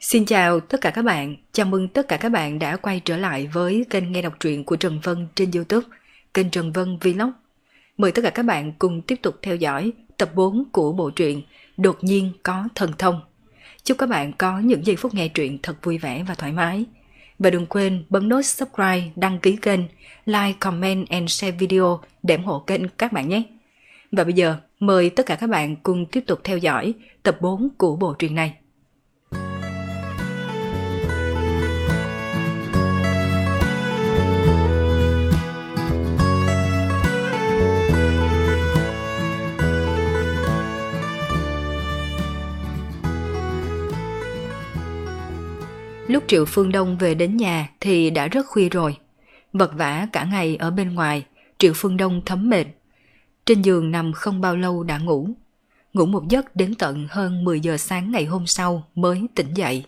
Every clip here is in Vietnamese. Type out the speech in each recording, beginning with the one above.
Xin chào tất cả các bạn, chào mừng tất cả các bạn đã quay trở lại với kênh nghe đọc truyện của Trần Vân trên YouTube, kênh Trần Vân Vlog. Mời tất cả các bạn cùng tiếp tục theo dõi tập 4 của bộ truyện Đột nhiên có thần thông. Chúc các bạn có những giây phút nghe truyện thật vui vẻ và thoải mái. Và đừng quên bấm nút subscribe, đăng ký kênh, like, comment and share video để ủng hộ kênh các bạn nhé. Và bây giờ mời tất cả các bạn cùng tiếp tục theo dõi tập 4 của bộ truyện này. Lúc Triệu Phương Đông về đến nhà thì đã rất khuya rồi. Vật vã cả ngày ở bên ngoài, Triệu Phương Đông thấm mệt. Trên giường nằm không bao lâu đã ngủ. Ngủ một giấc đến tận hơn 10 giờ sáng ngày hôm sau mới tỉnh dậy.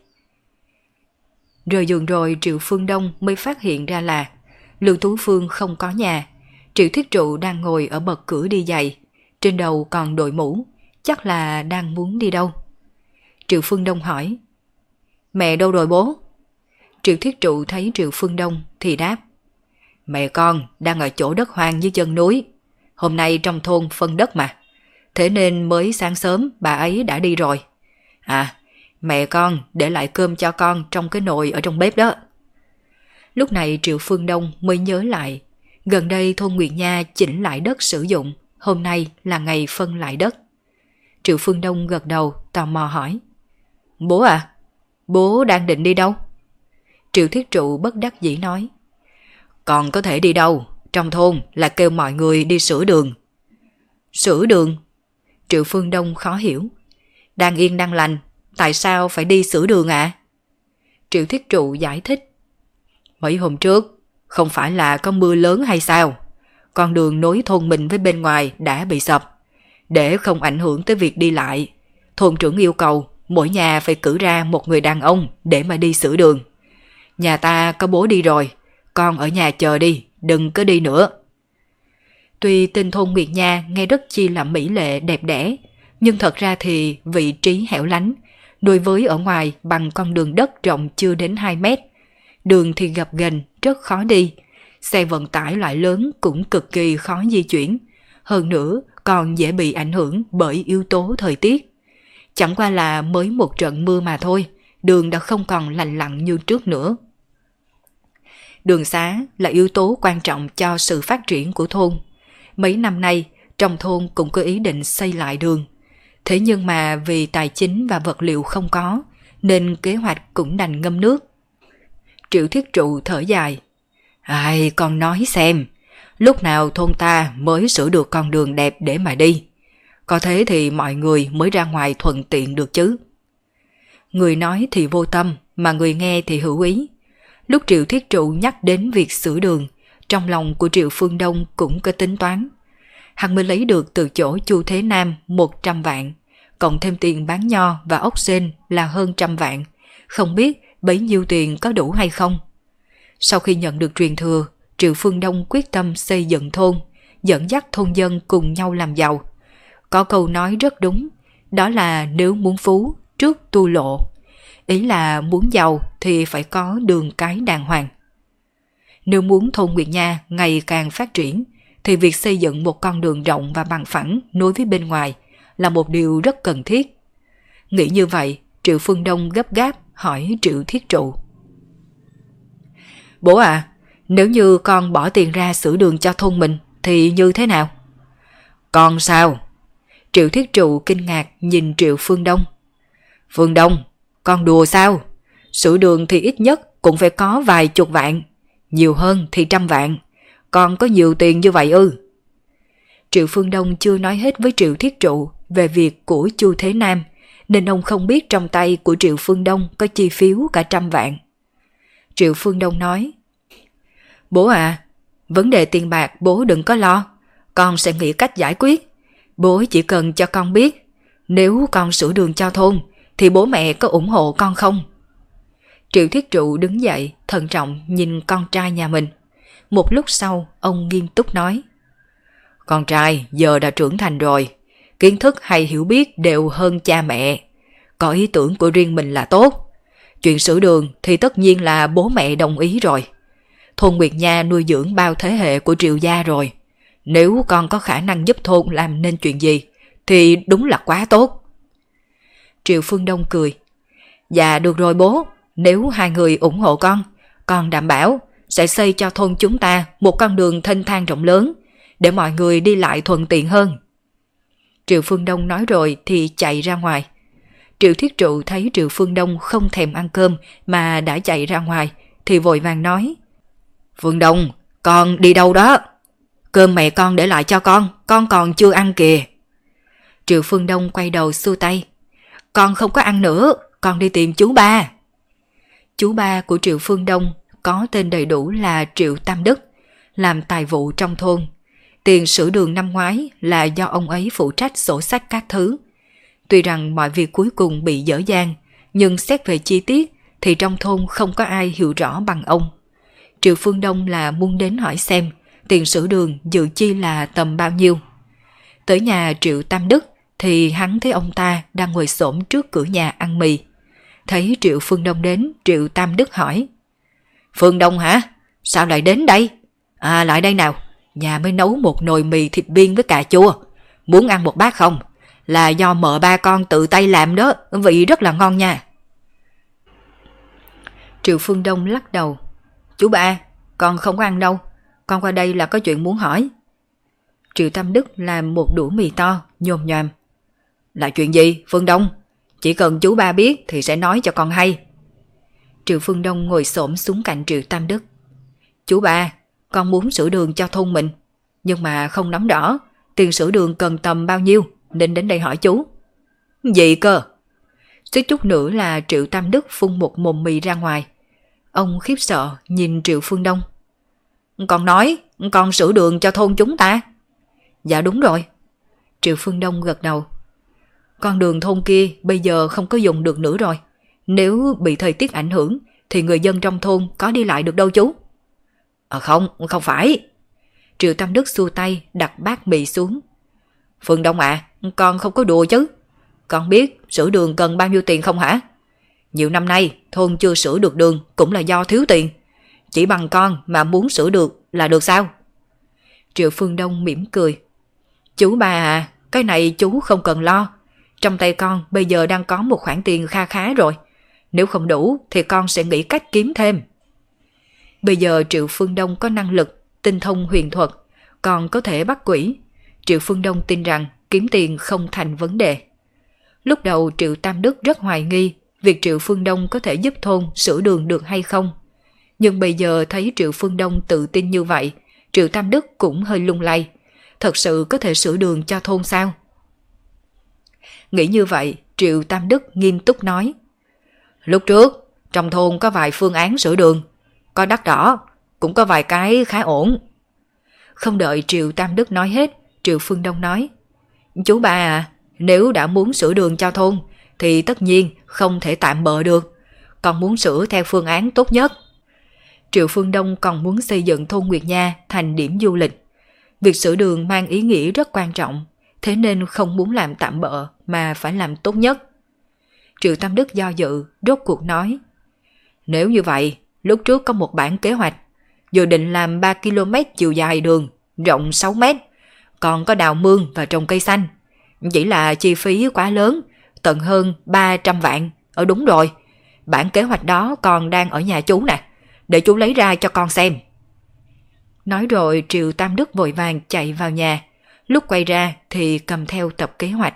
Rời giường rồi Triệu Phương Đông mới phát hiện ra là Lương Tú Phương không có nhà. Triệu Thiết Trụ đang ngồi ở bậc cửa đi giày. Trên đầu còn đội mũ, chắc là đang muốn đi đâu. Triệu Phương Đông hỏi: "Mẹ đâu rồi bố?" Triệu Thiết Trụ thấy Triệu Phương Đông thì đáp: "Mẹ con đang ở chỗ đất hoang dưới chân núi. Hôm nay trong thôn phân đất mà. Thế nên mới sáng sớm bà ấy đã đi rồi. À, mẹ con để lại cơm cho con trong cái nồi ở trong bếp đó." Lúc này Triệu Phương Đông mới nhớ lại, gần đây thôn Nguyệt Nha chỉnh lại đất sử dụng, hôm nay là ngày phân lại đất. Triệu Phương Đông gật đầu tò mò hỏi: "Bố à, bố đang định đi đâu?" Triệu Thiết Trụ bất đắc dĩ nói: "Còn có thể đi đâu, trong thôn là kêu mọi người đi sửa đường." "Sửa đường?" Triệu Phương Đông khó hiểu. "Đang yên đang lành, tại sao phải đi sửa đường ạ?" Triệu Thiết Trụ giải thích: "Mấy hôm trước, không phải là có mưa lớn hay sao? Con đường nối thôn mình với bên ngoài đã bị sập. Để không ảnh hưởng tới việc đi lại, thôn trưởng yêu cầu mỗi nhà phải cử ra một người đàn ông để mà đi sửa đường. Nhà ta có bố đi rồi, con ở nhà chờ đi, đừng có đi nữa." Tuy tên thôn Nguyệt Nha nghe rất chi là mỹ lệ đẹp đẽ, nhưng thật ra thì vị trí hẻo lánh, đối với ở ngoài bằng con đường đất rộng chưa đến 2 mét. Đường thì gập ghềnh, rất khó đi, xe vận tải loại lớn cũng cực kỳ khó di chuyển, hơn nữa còn dễ bị ảnh hưởng bởi yếu tố thời tiết. Chẳng qua là mới một trận mưa mà thôi, đường đã không còn lành lặn như trước nữa. Đường xá là yếu tố quan trọng cho sự phát triển của thôn. Mấy năm nay, trong thôn cũng có ý định xây lại đường. Thế nhưng mà vì tài chính và vật liệu không có, nên kế hoạch cũng đành ngâm nước. Triệu Thiết Trụ thở dài: "Ai, con nói xem, lúc nào thôn ta mới sửa được con đường đẹp để mà đi? Có thế thì mọi người mới ra ngoài thuận tiện được chứ." Người nói thì vô tâm, mà người nghe thì hữu ý. Lúc Triệu Thiết Trụ nhắc đến việc sửa đường, trong lòng của Triệu Phương Đông cũng có tính toán. Hắn mới lấy được từ chỗ Chu Thế Nam 100 vạn, cộng thêm tiền bán nho và ốc sên là hơn 100 vạn, không biết bấy nhiêu tiền có đủ hay không. Sau khi nhận được truyền thừa, Triệu Phương Đông quyết tâm xây dựng thôn, dẫn dắt thôn dân cùng nhau làm giàu. Có câu nói rất đúng, đó là nếu muốn phú, trước tu lộ. Ý là muốn giàu thì phải có đường cái đàng hoàng. Nếu muốn thôn Nguyệt Nha ngày càng phát triển, thì việc xây dựng một con đường rộng và bằng phẳng nối với bên ngoài là một điều rất cần thiết. Nghĩ như vậy, Triệu Phương Đông gấp gáp hỏi Triệu Thiết Trụ: "Bố à, nếu như con bỏ tiền ra sửa đường cho thôn mình thì như thế nào?" "Con sao?" Triệu Thiết Trụ kinh ngạc nhìn Triệu Phương Đông. "Phương Đông, con đùa sao? Sửa đường thì ít nhất cũng phải có vài chục vạn, nhiều hơn thì 100 vạn. Con có nhiều tiền như vậy ư?" Triệu Phương Đông chưa nói hết với Triệu Thiết Trụ về việc của Chu Thế Nam, nên ông không biết trong tay của Triệu Phương Đông có chi phiếu cả 100 vạn. Triệu Phương Đông nói: "Bố à, vấn đề tiền bạc bố đừng có lo, con sẽ nghĩ cách giải quyết. Bố chỉ cần cho con biết, nếu con sửa đường cho thôn thì bố mẹ có ủng hộ con không?" Triệu Thiết Trụ đứng dậy, thận trọng nhìn con trai nhà mình. Một lúc sau, ông nghiêm túc nói: "Con trai giờ đã trưởng thành rồi, kiến thức hay hiểu biết đều hơn cha mẹ. Có ý tưởng của riêng mình là tốt. Chuyện sửa đường thì tất nhiên là bố mẹ đồng ý rồi. Thôn Nguyệt Nha nuôi dưỡng bao thế hệ của Triệu gia rồi. Nếu con có khả năng giúp thôn làm nên chuyện gì thì đúng là quá tốt. Triệu Phương Đông cười. Dạ được rồi bố, nếu hai người ủng hộ con đảm bảo sẽ xây cho thôn chúng ta một con đường thênh thang rộng lớn để mọi người đi lại thuận tiện hơn. Triệu Phương Đông nói rồi thì chạy ra ngoài. Triệu Thiết Trụ thấy Triệu Phương Đông không thèm ăn cơm mà đã chạy ra ngoài thì vội vàng nói. Phương Đông, con đi đâu đó? Cơm mẹ con để lại cho con còn chưa ăn kìa. Triệu Phương Đông quay đầu xua tay. Con không có ăn nữa, con đi tìm chú ba. Chú ba của Triệu Phương Đông có tên đầy đủ là Triệu Tam Đức, làm tài vụ trong thôn. Tiền sửa đường năm ngoái là do ông ấy phụ trách sổ sách các thứ. Tuy rằng mọi việc cuối cùng bị dở dang, nhưng xét về chi tiết thì trong thôn không có ai hiểu rõ bằng ông. Triệu Phương Đông là muốn đến hỏi xem tiền sửa đường dự chi là tầm bao nhiêu. Tới nhà Triệu Tam Đức thì hắn thấy ông ta đang ngồi xổm trước cửa nhà ăn mì. Thấy Triệu Phương Đông đến, Triệu Tam Đức hỏi. Phương Đông hả? Sao lại đến đây? À lại đây nào, nhà mới nấu một nồi mì thịt viên với cà chua. Muốn ăn một bát không? Là do mợ ba con tự tay làm đó, vị rất là ngon nha. Triệu Phương Đông lắc đầu. Chú ba, con không có ăn đâu, con qua đây là có chuyện muốn hỏi. Triệu Tam Đức làm một đũa mì to, nhồm nhòm. Là chuyện gì, Phương Đông? Chỉ cần chú ba biết thì sẽ nói cho con hay. Triệu Phương Đông ngồi xổm xuống cạnh Triệu Tam Đức. Chú ba, con muốn sửa đường cho thôn mình, nhưng mà không nắm rõ tiền sửa đường cần tầm bao nhiêu, nên đến đây hỏi chú. Gì cơ? Suýt chút nữa là Triệu Tam Đức phun một mồm mì ra ngoài. Ông khiếp sợ nhìn Triệu Phương Đông. Con nói con sửa đường cho thôn chúng ta. Dạ đúng rồi. Triệu Phương Đông gật đầu. Con đường thôn kia bây giờ không có dùng được nữa rồi. Nếu bị thời tiết ảnh hưởng thì người dân trong thôn có đi lại được đâu chú. Không phải. Triệu Tam Đức xua tay đặt bát mì xuống. Phương Đông à, con không có đùa chứ. Con biết sửa đường cần bao nhiêu tiền không hả? Nhiều năm nay thôn chưa sửa được đường cũng là do thiếu tiền. Chỉ bằng con mà muốn sửa được là được sao? Triệu Phương Đông mỉm cười. Chú ba à, cái này chú không cần lo. Trong tay con bây giờ đang có một khoản tiền kha khá rồi. Nếu không đủ thì con sẽ nghĩ cách kiếm thêm. Bây giờ Triệu Phương Đông có năng lực, tinh thông huyền thuật, còn có thể bắt quỷ. Triệu Phương Đông tin rằng kiếm tiền không thành vấn đề. Lúc đầu Triệu Tam Đức rất hoài nghi việc Triệu Phương Đông có thể giúp thôn sửa đường được hay không. Nhưng bây giờ thấy Triệu Phương Đông tự tin như vậy, Triệu Tam Đức cũng hơi lung lay. Thật sự có thể sửa đường cho thôn sao? Nghĩ như vậy, Triệu Tam Đức nghiêm túc nói. Lúc trước, trong thôn có vài phương án sửa đường. Có đắt đỏ, cũng có vài cái khá ổn. Không đợi Triệu Tam Đức nói hết, Triệu Phương Đông nói. Chú ba à, nếu đã muốn sửa đường cho thôn, thì tất nhiên không thể tạm bợ được. Còn muốn sửa theo phương án tốt nhất. Triệu Phương Đông còn muốn xây dựng thôn Nguyệt Nha thành điểm du lịch. Việc sửa đường mang ý nghĩa rất quan trọng, thế nên không muốn làm tạm bợ mà phải làm tốt nhất. Triệu Tam Đức do dự, rốt cuộc nói. Nếu như vậy, lúc trước có một bản kế hoạch, dự định làm 3 km chiều dài đường, rộng 6 mét, còn có đào mương và trồng cây xanh. Chỉ là chi phí quá lớn, tận hơn 300 vạn. Đúng rồi, bản kế hoạch đó còn đang ở nhà chú nè, để chú lấy ra cho con xem. Nói rồi Triệu Tam Đức vội vàng chạy vào nhà, lúc quay ra thì cầm theo tập kế hoạch.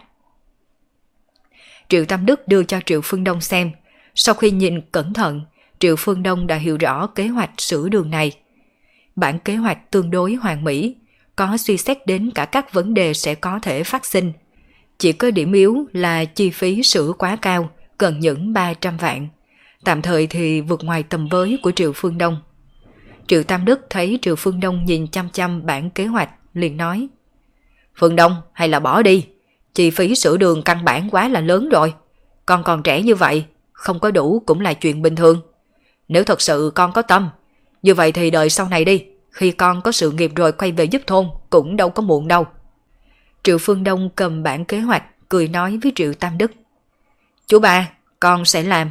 Triệu Tam Đức đưa cho Triệu Phương Đông xem, sau khi nhìn cẩn thận, Triệu Phương Đông đã hiểu rõ kế hoạch sửa đường này. Bản kế hoạch tương đối hoàn mỹ, có suy xét đến cả các vấn đề sẽ có thể phát sinh. Chỉ có điểm yếu là chi phí sửa quá cao, cần những 300 vạn. Tạm thời thì vượt ngoài tầm với của Triệu Phương Đông. Triệu Tam Đức thấy Triệu Phương Đông nhìn chăm chăm bản kế hoạch, liền nói. Phương Đông hay là bỏ đi, chi phí sửa đường căn bản quá là lớn rồi. Con còn trẻ như vậy, không có đủ cũng là chuyện bình thường. Nếu thật sự con có tâm, như vậy thì đợi sau này đi, khi con có sự nghiệp rồi quay về giúp thôn cũng đâu có muộn đâu. Triệu Phương Đông cầm bản kế hoạch, cười nói với Triệu Tam Đức. Chú ba, con sẽ làm.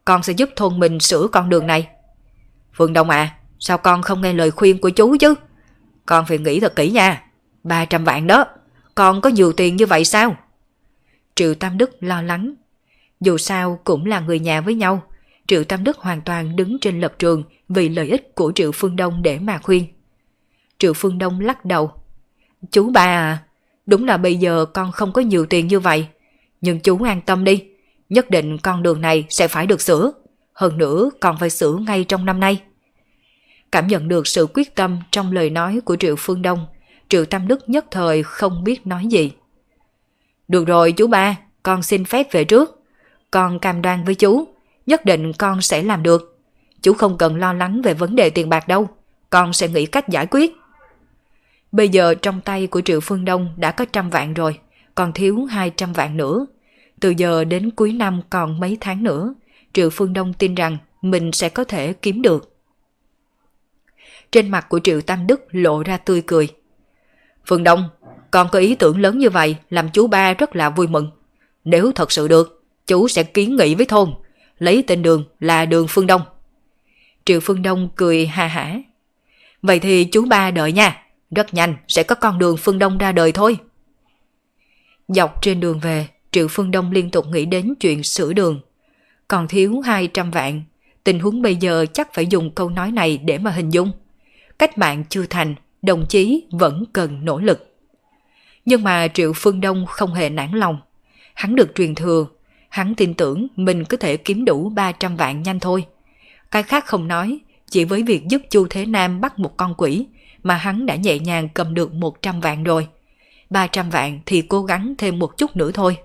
con sẽ giúp thôn mình sửa con đường này. Phương Đông à, sao con không nghe lời khuyên của chú chứ? Con phải nghĩ thật kỹ nha. 300 vạn đó, con có nhiều tiền như vậy sao? Triệu Tam Đức lo lắng. Dù sao cũng là người nhà với nhau, Triệu Tam Đức hoàn toàn đứng trên lập trường vì lợi ích của Triệu Phương Đông để mà khuyên. Triệu Phương Đông lắc đầu. Chú ba à, đúng là bây giờ con không có nhiều tiền như vậy, nhưng chú an tâm đi, nhất định con đường này sẽ phải được sửa, hơn nữa còn phải sửa ngay trong năm nay. Cảm nhận được sự quyết tâm trong lời nói của Triệu Phương Đông, Triệu Tam Đức nhất thời không biết nói gì. Được rồi chú ba, con xin phép về trước. Con cam đoan với chú, nhất định con sẽ làm được. Chú không cần lo lắng về vấn đề tiền bạc đâu, con sẽ nghĩ cách giải quyết. Bây giờ trong tay của Triệu Phương Đông đã có 100 vạn rồi, còn thiếu 200 vạn nữa. Từ giờ đến cuối năm còn mấy tháng nữa, Triệu Phương Đông tin rằng mình sẽ có thể kiếm được. Trên mặt của Triệu Tam Đức lộ ra tươi cười. Phương Đông, con có ý tưởng lớn như vậy làm chú ba rất là vui mừng. Nếu thật sự được, chú sẽ kiến nghị với thôn, lấy tên đường là đường Phương Đông. Triệu Phương Đông cười ha hả. Vậy thì chú ba đợi nha, rất nhanh sẽ có con đường Phương Đông ra đời thôi. Dọc trên đường về, Triệu Phương Đông liên tục nghĩ đến chuyện sửa đường. Còn thiếu 200 vạn, tình huống bây giờ chắc phải dùng câu nói này để mà hình dung. Cách mạng chưa thành, đồng chí vẫn cần nỗ lực. Nhưng mà Triệu Phương Đông không hề nản lòng. Hắn được truyền thừa, hắn tin tưởng mình có thể kiếm đủ 300 vạn nhanh thôi. Cái khác không nói, chỉ với việc giúp Chu Thế Nam bắt một con quỷ mà hắn đã nhẹ nhàng cầm được 100 vạn rồi. 300 vạn thì cố gắng thêm một chút nữa thôi.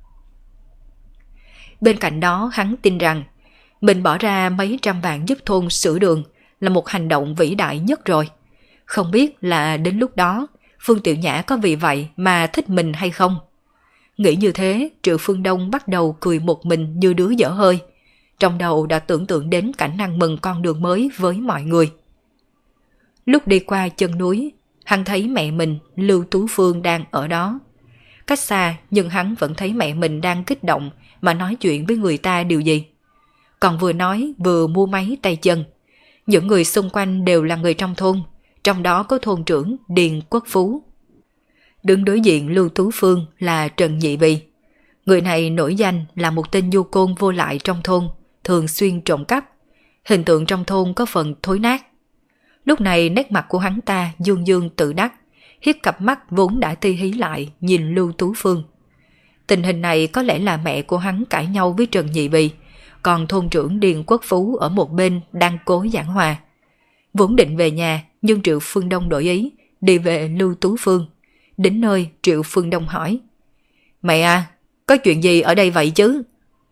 Bên cạnh đó hắn tin rằng mình bỏ ra mấy trăm vạn giúp thôn sửa đường là một hành động vĩ đại nhất rồi. Không biết là đến lúc đó Phương Tiểu Nhã có vì vậy mà thích mình hay không? Nghĩ như thế, Triệu Phương Đông bắt đầu cười một mình như đứa dở hơi. Trong đầu đã tưởng tượng đến cảnh ăn mừng con đường mới với mọi người. Lúc đi qua chân núi, hắn thấy mẹ mình, Lưu Tú Phương đang ở đó. Cách xa nhưng hắn vẫn thấy mẹ mình đang kích động mà nói chuyện với người ta điều gì. Còn vừa nói vừa mua máy tay chân. Những người xung quanh đều là người trong thôn, trong đó có thôn trưởng Điền Quốc Phú. Đứng đối diện Lưu Tú Phương là Trần Nhị Bì. Người này nổi danh là một tên du côn vô lại trong thôn, thường xuyên trộm cắp. Hình tượng trong thôn có phần thối nát. Lúc này nét mặt của hắn ta dương dương tự đắc, hiếp cặp mắt vốn đã ti hí lại nhìn Lưu Tú Phương. Tình hình này có lẽ là mẹ của hắn cãi nhau với Trần Nhị Bì, còn thôn trưởng Điền Quốc Phú ở một bên đang cố giảng hòa. Vốn định về nhà nhưng Triệu Phương Đông đổi ý, đi về Lưu Tú Phương. Đến nơi Triệu Phương Đông hỏi: Mẹ à, có chuyện gì ở đây vậy chứ?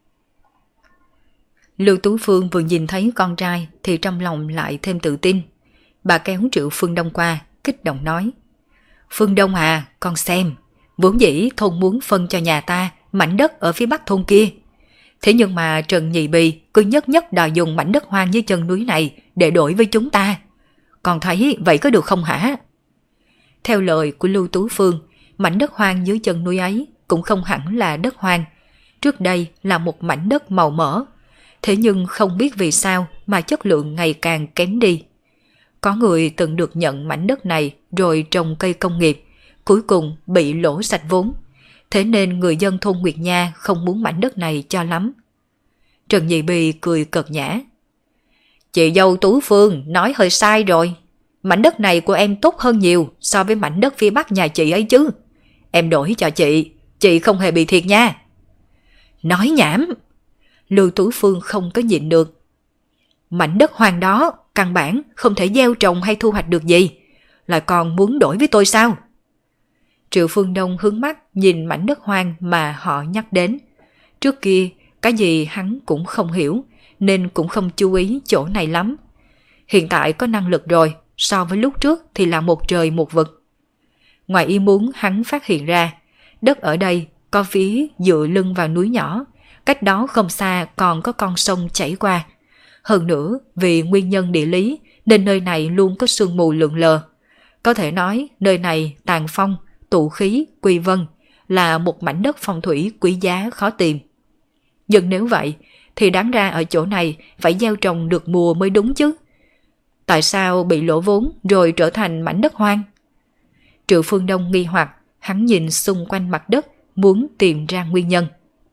Lưu Tú Phương vừa nhìn thấy con trai thì trong lòng lại thêm tự tin. Bà kéo Triệu Phương Đông qua, kích động nói: Phương Đông à, con xem, vốn dĩ thôn muốn phân cho nhà ta mảnh đất ở phía bắc thôn kia. Thế nhưng mà Trần Nhị Bì cứ nhất nhất đòi dùng mảnh đất hoang dưới chân núi này để đổi với chúng ta. Con thấy vậy có được không hả? Theo lời của Lưu Tú Phương, mảnh đất hoang dưới chân núi ấy cũng không hẳn là đất hoang. Trước đây là một mảnh đất màu mỡ. Thế nhưng không biết vì sao mà chất lượng ngày càng kém đi. Có người từng được nhận mảnh đất này rồi trồng cây công nghiệp, cuối cùng bị lỗ sạch vốn. Thế nên người dân thôn Nguyệt Nha không muốn mảnh đất này cho lắm. Trần Nhị Bì cười cợt nhã: Chị dâu Tú Phương nói hơi sai rồi. Mảnh đất này của em tốt hơn nhiều so với mảnh đất phía bắc nhà chị ấy chứ. Em đổi cho chị không hề bị thiệt nha. Nói nhảm! Lưu Tú Phương không có nhịn được. Mảnh đất hoang đó căn bản không thể gieo trồng hay thu hoạch được gì, lại còn muốn đổi với tôi sao? Triệu Phương Đông hướng mắt nhìn mảnh đất hoang mà họ nhắc đến. Trước kia cái gì hắn cũng không hiểu nên cũng không chú ý chỗ này lắm. Hiện tại có năng lực rồi, so với lúc trước thì là một trời một vực. Ngoài ý muốn hắn phát hiện ra, đất ở đây có phía dựa lưng vào núi nhỏ, cách đó không xa còn có con sông chảy qua. Hơn nữa, vì nguyên nhân địa lý nên nơi này luôn có sương mù lượn lờ. Có thể nói nơi này tàn phong, tụ khí, quy vân là một mảnh đất phong thủy quý giá khó tìm. Nhưng nếu vậy thì đáng ra ở chỗ này phải gieo trồng được mùa mới đúng chứ. Tại sao bị lỗ vốn rồi trở thành mảnh đất hoang? Triệu Phương Đông nghi hoặc, hắn nhìn xung quanh mặt đất muốn tìm ra nguyên nhân.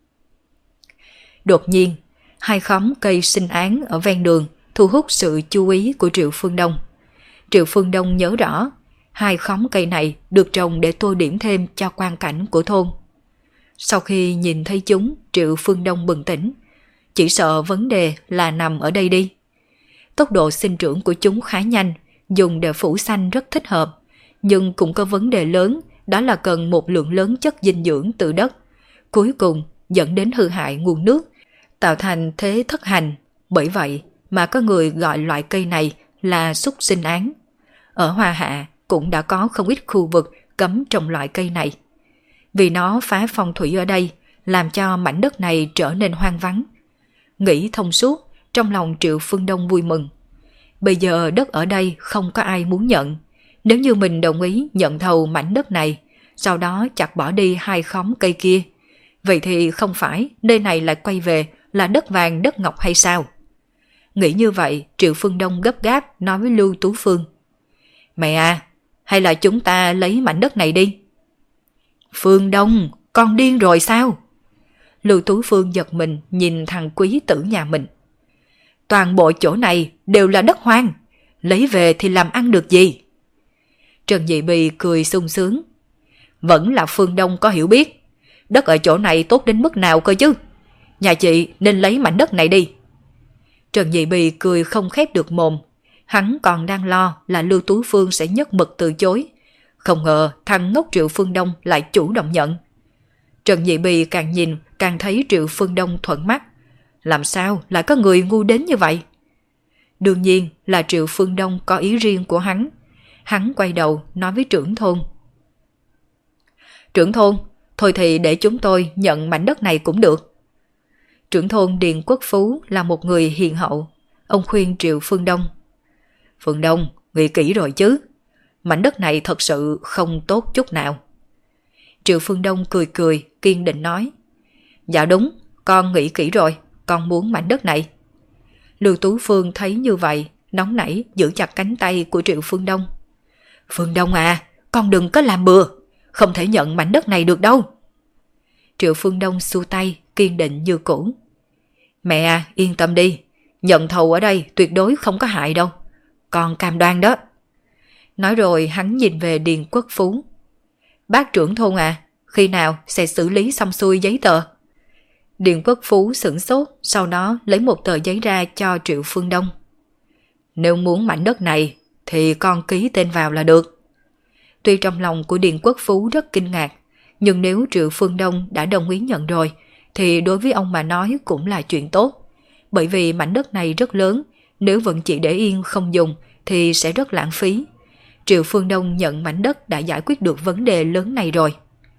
Đột nhiên, hai khóm cây sinh án ở ven đường thu hút sự chú ý của Triệu Phương Đông. Triệu Phương Đông nhớ rõ, hai khóm cây này được trồng để tô điểm thêm cho quang cảnh của thôn. Sau khi nhìn thấy chúng, Triệu Phương Đông bừng tỉnh. Chỉ sợ vấn đề là nằm ở đây đi. Tốc độ sinh trưởng của chúng khá nhanh, dùng để phủ xanh rất thích hợp. Nhưng cũng có vấn đề lớn, đó là cần một lượng lớn chất dinh dưỡng từ đất. Cuối cùng dẫn đến hư hại nguồn nước, tạo thành thế thất hành. Bởi vậy mà có người gọi loại cây này là xúc sinh án. Ở Hoa Hạ cũng đã có không ít khu vực cấm trồng loại cây này. Vì nó phá phong thủy ở đây, làm cho mảnh đất này trở nên hoang vắng. Nghĩ thông suốt, trong lòng Triệu Phương Đông vui mừng. Bây giờ đất ở đây không có ai muốn nhận. Nếu như mình đồng ý nhận thầu mảnh đất này, sau đó chặt bỏ đi hai khóm cây kia, vậy thì không phải nơi này lại quay về là đất vàng đất ngọc hay sao? Nghĩ như vậy, Triệu Phương Đông gấp gáp nói với Lưu Tú Phương. Mẹ à, hay là chúng ta lấy mảnh đất này đi? Phương Đông, con điên rồi sao? Lưu Tú Phương giật mình nhìn thằng quý tử nhà mình. Toàn bộ chỗ này đều là đất hoang, lấy về thì làm ăn được gì? Trần Nhị Bì cười sung sướng. Vẫn là Phương Đông có hiểu biết, đất ở chỗ này tốt đến mức nào cơ chứ? Nhà chị nên lấy mảnh đất này đi. Trần Nhị Bì cười không khép được mồm. Hắn còn đang lo là Lưu Tú Phương sẽ nhất mực từ chối. Không ngờ thằng ngốc Triệu Phương Đông lại chủ động nhận. Trần Nhị Bì càng nhìn càng thấy Triệu Phương Đông thuận mắt. Làm sao lại có người ngu đến như vậy? Đương nhiên là Triệu Phương Đông có ý riêng của hắn. Hắn quay đầu nói với trưởng thôn. Trưởng thôn, thôi thì để chúng tôi nhận mảnh đất này cũng được. Trưởng thôn Điền Quốc Phú là một người hiền hậu. Ông khuyên Triệu Phương Đông. Phương Đông, nghĩ kỹ rồi chứ. Mảnh đất này thật sự không tốt chút nào. Triệu Phương Đông cười cười, kiên định nói. Dạ đúng, con nghĩ kỹ rồi, con muốn mảnh đất này. Lưu Tú Phương thấy như vậy, nóng nảy giữ chặt cánh tay của Triệu Phương Đông. Phương Đông à, con đừng có làm bừa, không thể nhận mảnh đất này được đâu. Triệu Phương Đông xua tay, kiên định như cũ. Mẹ à, yên tâm đi, nhận thầu ở đây tuyệt đối không có hại đâu. Con cam đoan đó. Nói rồi hắn nhìn về Điền Quốc Phú. Bác trưởng thôn à, khi nào sẽ xử lý xong xuôi giấy tờ? Điền Quốc Phú sửng sốt, sau đó lấy một tờ giấy ra cho Triệu Phương Đông. Nếu muốn mảnh đất này thì con ký tên vào là được. Tuy trong lòng của Điền Quốc Phú rất kinh ngạc, nhưng nếu Triệu Phương Đông đã đồng ý nhận rồi thì đối với ông mà nói cũng là chuyện tốt. Bởi vì mảnh đất này rất lớn, nếu vẫn chỉ để yên không dùng thì sẽ rất lãng phí. Triệu Phương Đông nhận mảnh đất đã giải quyết được vấn đề lớn này rồi.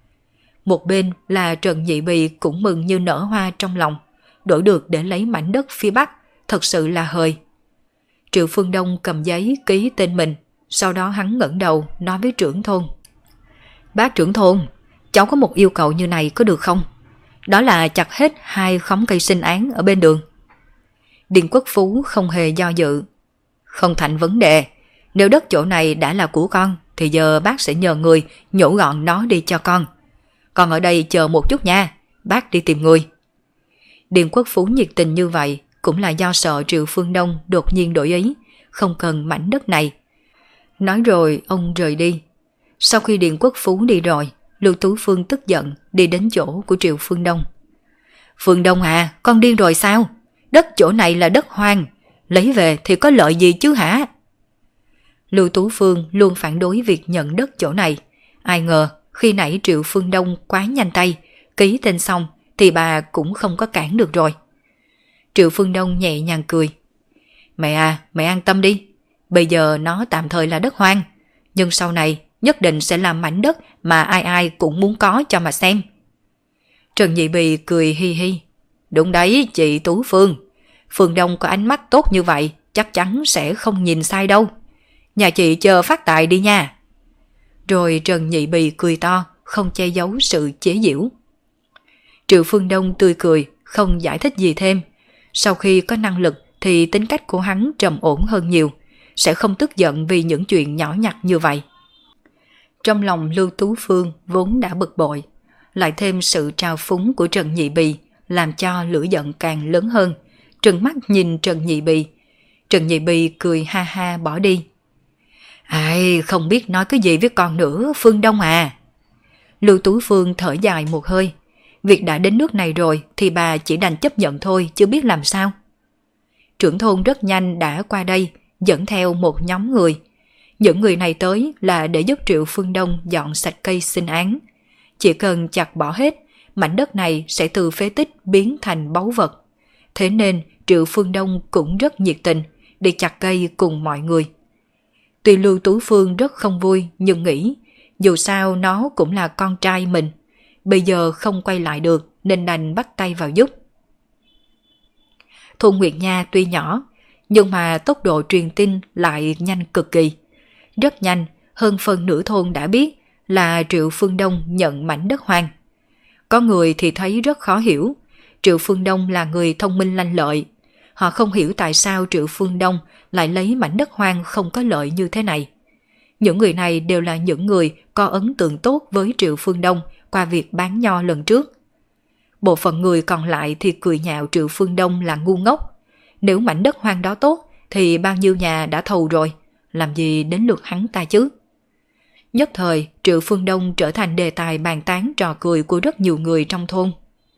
Một bên là Trần Nhị Bì cũng mừng như nở hoa trong lòng, đổi được để lấy mảnh đất phía Bắc, thật sự là hời. Triệu Phương Đông cầm giấy ký tên mình, sau đó hắn ngẩng đầu nói với trưởng thôn. Bác trưởng thôn, cháu có một yêu cầu như này có được không? Đó là chặt hết hai khóm cây sinh án ở bên đường. Điền Quốc Phú không hề do dự. Không thành vấn đề, nếu đất chỗ này đã là của con thì giờ bác sẽ nhờ người nhổ gọn nó đi cho con. Con ở đây chờ một chút nha, bác đi tìm người. Điền Quốc Phú nhiệt tình như vậy cũng là do sợ Triệu Phương Đông đột nhiên đổi ý, không cần mảnh đất này. Nói rồi ông rời đi. Sau khi Điền Quốc Phú đi rồi, Lưu Tú Phương tức giận đi đến chỗ của Triệu Phương Đông. Phương Đông à, con điên rồi sao? Đất chỗ này là đất hoang, lấy về thì có lợi gì chứ hả? Lưu Tú Phương luôn phản đối việc nhận đất chỗ này. Ai ngờ khi nãy Triệu Phương Đông quá nhanh tay, ký tên xong thì bà cũng không có cản được rồi. Triệu Phương Đông nhẹ nhàng cười. Mẹ à, mẹ an tâm đi. Bây giờ nó tạm thời là đất hoang, nhưng sau này nhất định sẽ là mảnh đất mà ai ai cũng muốn có cho mà xem. Trần Nhị Bì cười hi hi. Đúng đấy chị Tú Phương. Phương Đông có ánh mắt tốt như vậy, chắc chắn sẽ không nhìn sai đâu. Nhà chị chờ phát tài đi nha. Rồi Trần Nhị Bì cười to, không che giấu sự chế giễu. Triệu Phương Đông tươi cười, không giải thích gì thêm. Sau khi có năng lực thì tính cách của hắn trầm ổn hơn nhiều, sẽ không tức giận vì những chuyện nhỏ nhặt như vậy. Trong lòng Lưu Tú Phương vốn đã bực bội, lại thêm sự trào phúng của Trần Nhị Bì làm cho lửa giận càng lớn hơn, trừng mắt nhìn Trần Nhị Bì. Trần Nhị Bì cười ha ha bỏ đi. Ai, không biết nói cái gì với con nữa, Phương Đông à. Lưu Tú Phương thở dài một hơi. Việc đã đến nước này rồi thì bà chỉ đành chấp nhận thôi, chứ biết làm sao. Trưởng thôn rất nhanh đã qua đây, dẫn theo một nhóm người. Những người này tới là để giúp Triệu Phương Đông dọn sạch cây sinh án. Chỉ cần chặt bỏ hết, mảnh đất này sẽ từ phế tích biến thành báu vật. Thế nên Triệu Phương Đông cũng rất nhiệt tình đi chặt cây cùng mọi người. Tuy Lưu Tú Phương rất không vui nhưng nghĩ dù sao nó cũng là con trai mình. Bây giờ không quay lại được nên đành bắt tay vào giúp. Thôn Nguyệt Nha tuy nhỏ nhưng mà tốc độ truyền tin lại nhanh cực kỳ. Rất nhanh, hơn phần nửa thôn đã biết là Triệu Phương Đông nhận mảnh đất hoang. Có người thì thấy rất khó hiểu. Triệu Phương Đông là người thông minh lanh lợi. Họ không hiểu tại sao Triệu Phương Đông lại lấy mảnh đất hoang không có lợi như thế này. Những người này đều là những người có ấn tượng tốt với Triệu Phương Đông qua việc bán nho lần trước. Bộ phận người còn lại thì cười nhạo Triệu Phương Đông là ngu ngốc. Nếu mảnh đất hoang đó tốt thì bao nhiêu nhà đã thầu rồi, làm gì đến lượt hắn ta chứ? Nhất thời, Triệu Phương Đông trở thành đề tài bàn tán trò cười của rất nhiều người trong thôn.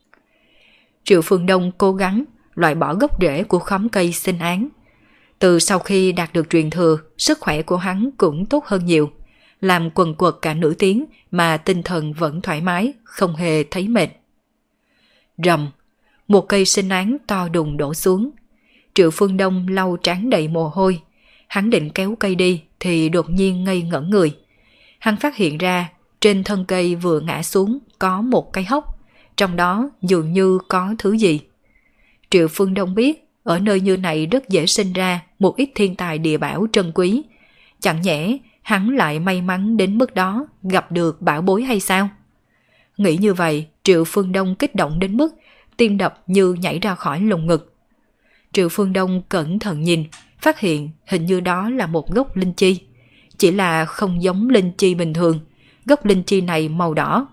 Triệu Phương Đông cố gắng loại bỏ gốc rễ của khóm cây sinh án. Từ sau khi đạt được truyền thừa, sức khỏe của hắn cũng tốt hơn nhiều. Làm quần quật cả nửa tiếng mà tinh thần vẫn thoải mái, không hề thấy mệt. Rầm, một cây sinh án to đùng đổ xuống. Triệu Phương Đông lau trán đầy mồ hôi. Hắn định kéo cây đi thì đột nhiên ngây ngẩn người. Hắn phát hiện ra trên thân cây vừa ngã xuống có một cái hốc, trong đó dường như có thứ gì. Triệu Phương Đông biết ở nơi như này rất dễ sinh ra một ít thiên tài địa bảo trân quý. Chẳng nhẽ hắn lại may mắn đến mức đó gặp được bảo bối hay sao? Nghĩ như vậy, Triệu Phương Đông kích động đến mức tim đập như nhảy ra khỏi lồng ngực. Triệu Phương Đông cẩn thận nhìn, phát hiện hình như đó là một gốc linh chi. Chỉ là không giống linh chi bình thường, gốc linh chi này màu đỏ.